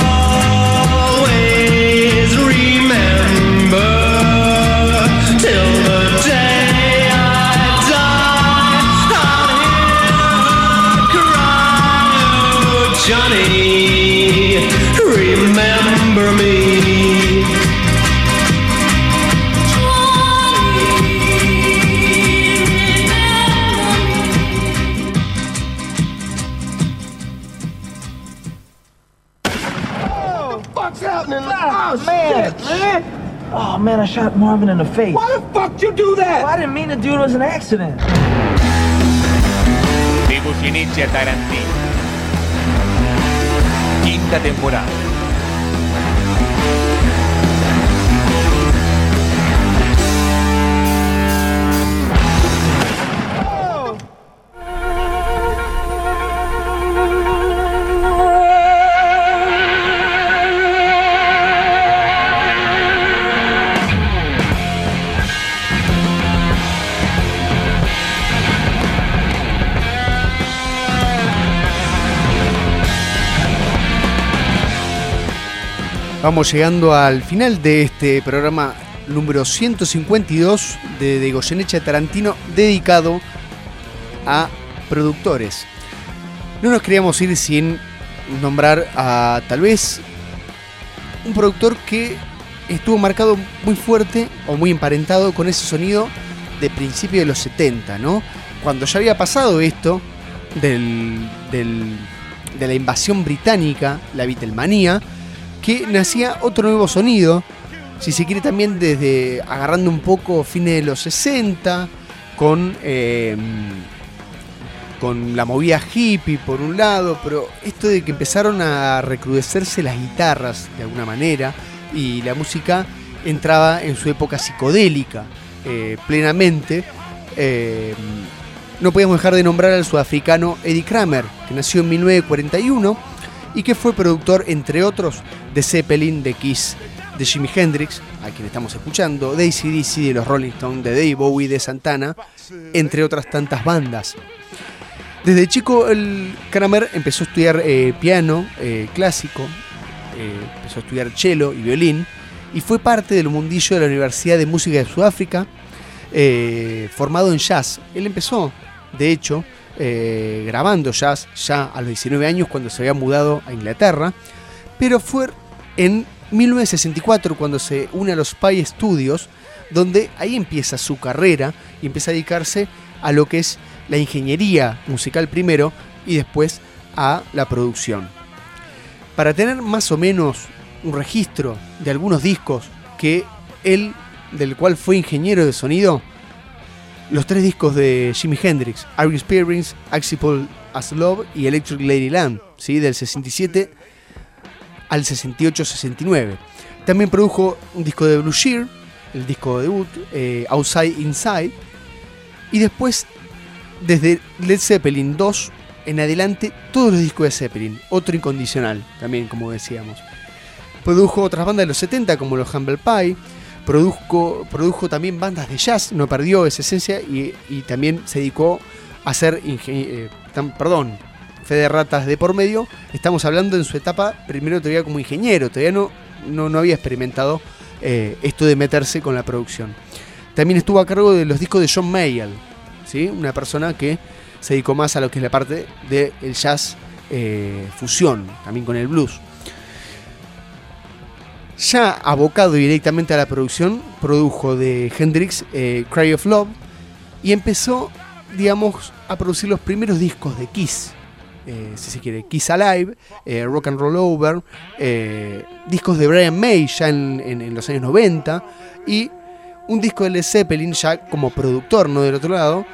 always remember till the day I die. I'll hear her cry, oh, Johnny, remember me. Oh man, I shot Marvin in the face. Why the fuck you do that? Well, I didn't mean to do it. It was an accident. De Goyeneche a Tarantino. Quinta temporada. Vamos llegando al final de este programa número 152 de Goyeneche a Tarantino, dedicado a productores. No nos queríamos ir sin nombrar a tal vez un productor que estuvo marcado muy fuerte o muy emparentado con ese sonido de principios de los 70, ¿no? Cuando ya había pasado esto de la invasión británica, la Beatlemanía, que nacía otro nuevo sonido, si se quiere también desde agarrando un poco fines de los 60, con la movida hippie por un lado, pero esto de que empezaron a recrudecerse las guitarras de alguna manera y la música entraba en su época psicodélica plenamente. No podíamos dejar de nombrar al sudafricano Eddie Kramer, que nació en 1941 y que fue productor, entre otros, de Zeppelin, de Kiss, de Jimi Hendrix, a quien estamos escuchando, de AC/DC, de los Rolling Stones, de Dave Bowie, de Santana, entre otras tantas bandas. Desde chico, el Kramer empezó a estudiar piano clásico, empezó a estudiar cello y violín, y fue parte del mundillo de la Universidad de Música de Sudáfrica, formado en jazz. Él empezó, de hecho, grabando jazz ya a los 19 años cuando se había mudado a Inglaterra, pero fue en 1964 cuando se une a los Spy Studios, donde ahí empieza su carrera y empieza a dedicarse a lo que es la ingeniería musical primero y después a la producción. Para tener más o menos un registro de algunos discos que él, del cual fue ingeniero de sonido, los 3 discos de Jimi Hendrix, Are You Experienced, Accessible as Love y Electric Ladyland, ¿sí? Del 67 al 68-69. También produjo un disco de Blue Shear, el disco debut, Outside Inside, y después, desde Led Zeppelin 2 en adelante, todos los discos de Zeppelin, otro incondicional, también como decíamos. Produjo otras bandas de los 70 como los Humble Pie, produjo también bandas de jazz, no perdió esa esencia y también se dedicó a hacer fe de ratas de por medio. Estamos hablando en su etapa primero todavía como ingeniero, todavía no había experimentado esto de meterse con la producción. También estuvo a cargo de los discos de John Mayall, ¿sí? Una persona que se dedicó más a lo que es la parte del jazz fusión, también con el blues. Ya abocado directamente a la producción, produjo de Hendrix Cry of Love y empezó, digamos, a producir los primeros discos de Kiss, si se quiere, Kiss Alive, Rock and Roll Over, discos de Brian May ya en los años 90 y un disco de Led Zeppelin ya como productor, no del otro lado,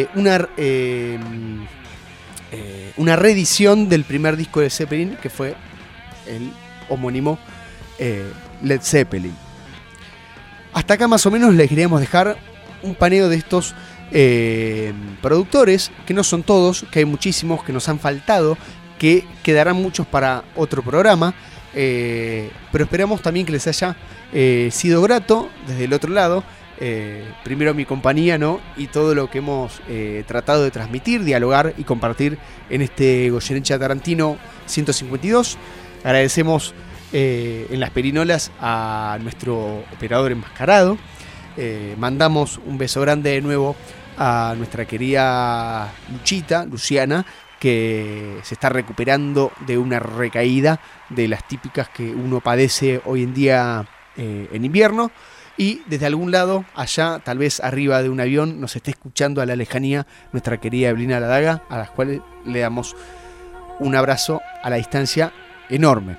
una reedición del primer disco de Led Zeppelin que fue el homónimo Led Zeppelin. Hasta acá más o menos les queríamos dejar un paneo de estos productores, que no son todos, que hay muchísimos que nos han faltado, que quedarán muchos para otro programa, pero esperamos también que les haya sido grato desde el otro lado. Primero mi compañía, ¿no? Y todo lo que hemos tratado de transmitir, dialogar y compartir en este Goyeneche a Tarantino 152. Agradecemos en las perinolas a nuestro operador enmascarado. Mandamos un beso grande de nuevo a nuestra querida Luciana, que se está recuperando de una recaída de las típicas que uno padece hoy en día en invierno. Y desde algún lado, allá, tal vez arriba de un avión, nos esté escuchando a la lejanía nuestra querida Evelina Ladaga, a las cuales le damos un abrazo a la distancia enorme.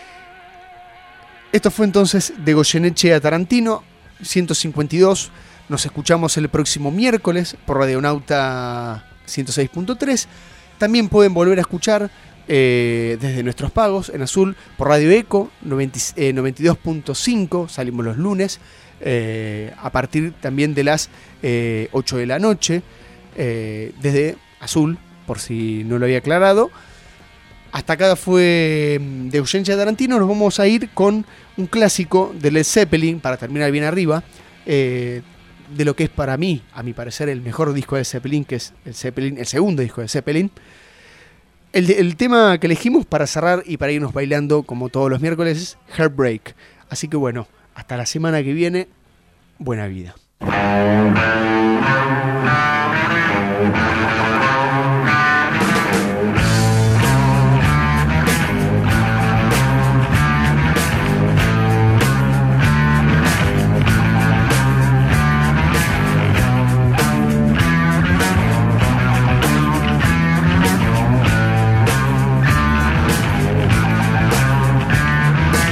Esto fue entonces de Goyeneche a Tarantino 152. Nos escuchamos el próximo miércoles por Radionauta 106.3. También pueden volver a escuchar desde nuestros pagos en azul por Radio Eco 92.5. Salimos los lunes a partir también de las 8 de la noche desde azul, por si no lo había aclarado. Hasta acá fue de Goyeneche a Tarantino. Nos vamos a ir con un clásico de Led Zeppelin para terminar bien arriba, de lo que es para mí, a mi parecer, el mejor disco de Zeppelin, que es el segundo disco de Zeppelin. El tema que elegimos para cerrar y para irnos bailando como todos los miércoles es Heartbreak. Así que bueno, hasta la semana que viene, buena vida.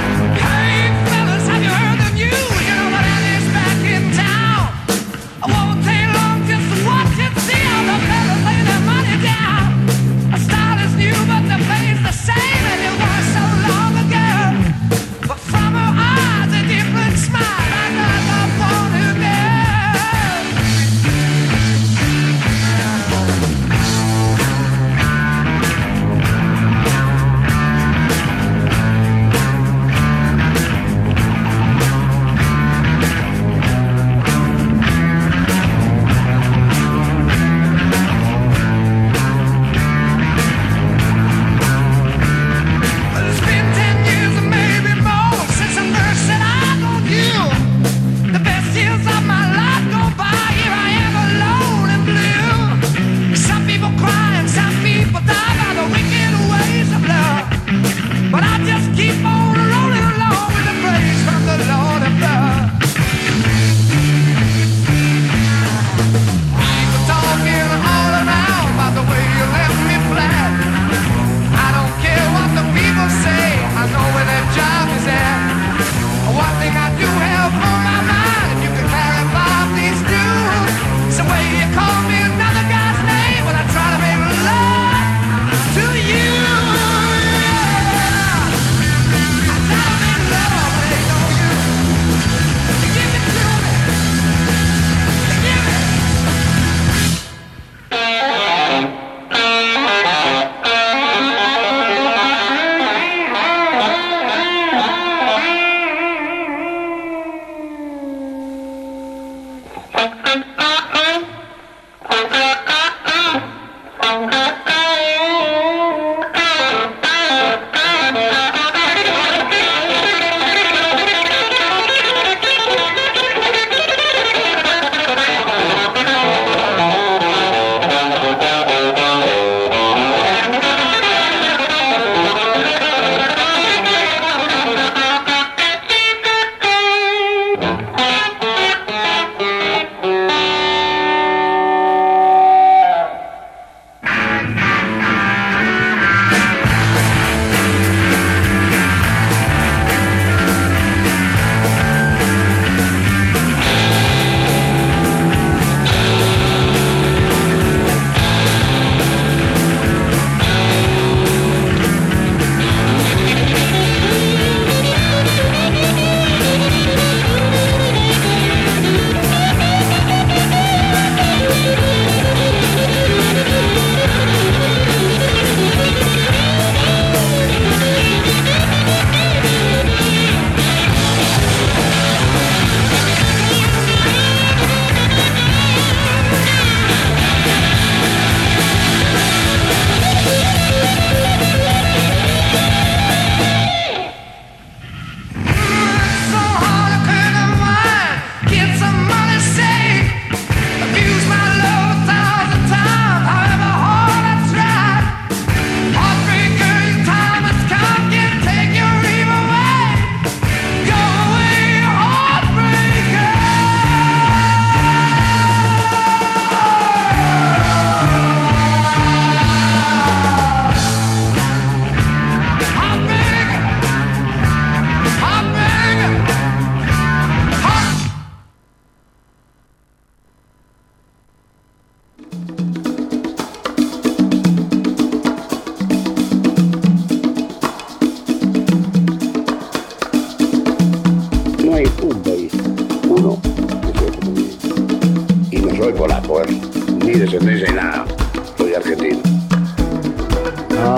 I wanna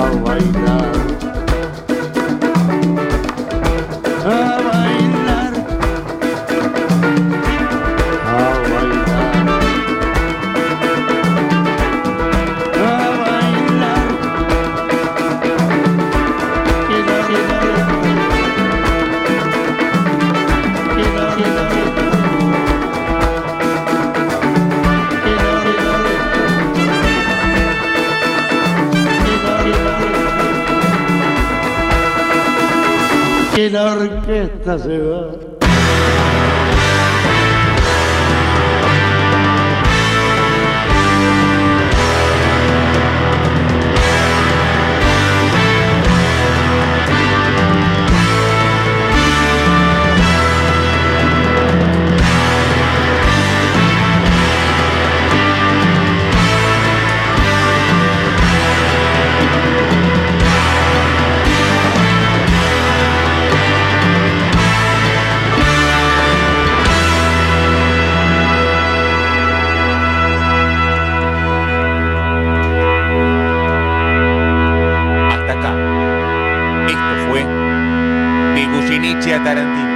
bailar, a bailar, a bailar, a bailar. Que la orquesta se va. Hasta acá. Esto fue De Goyeneche a Tarantino.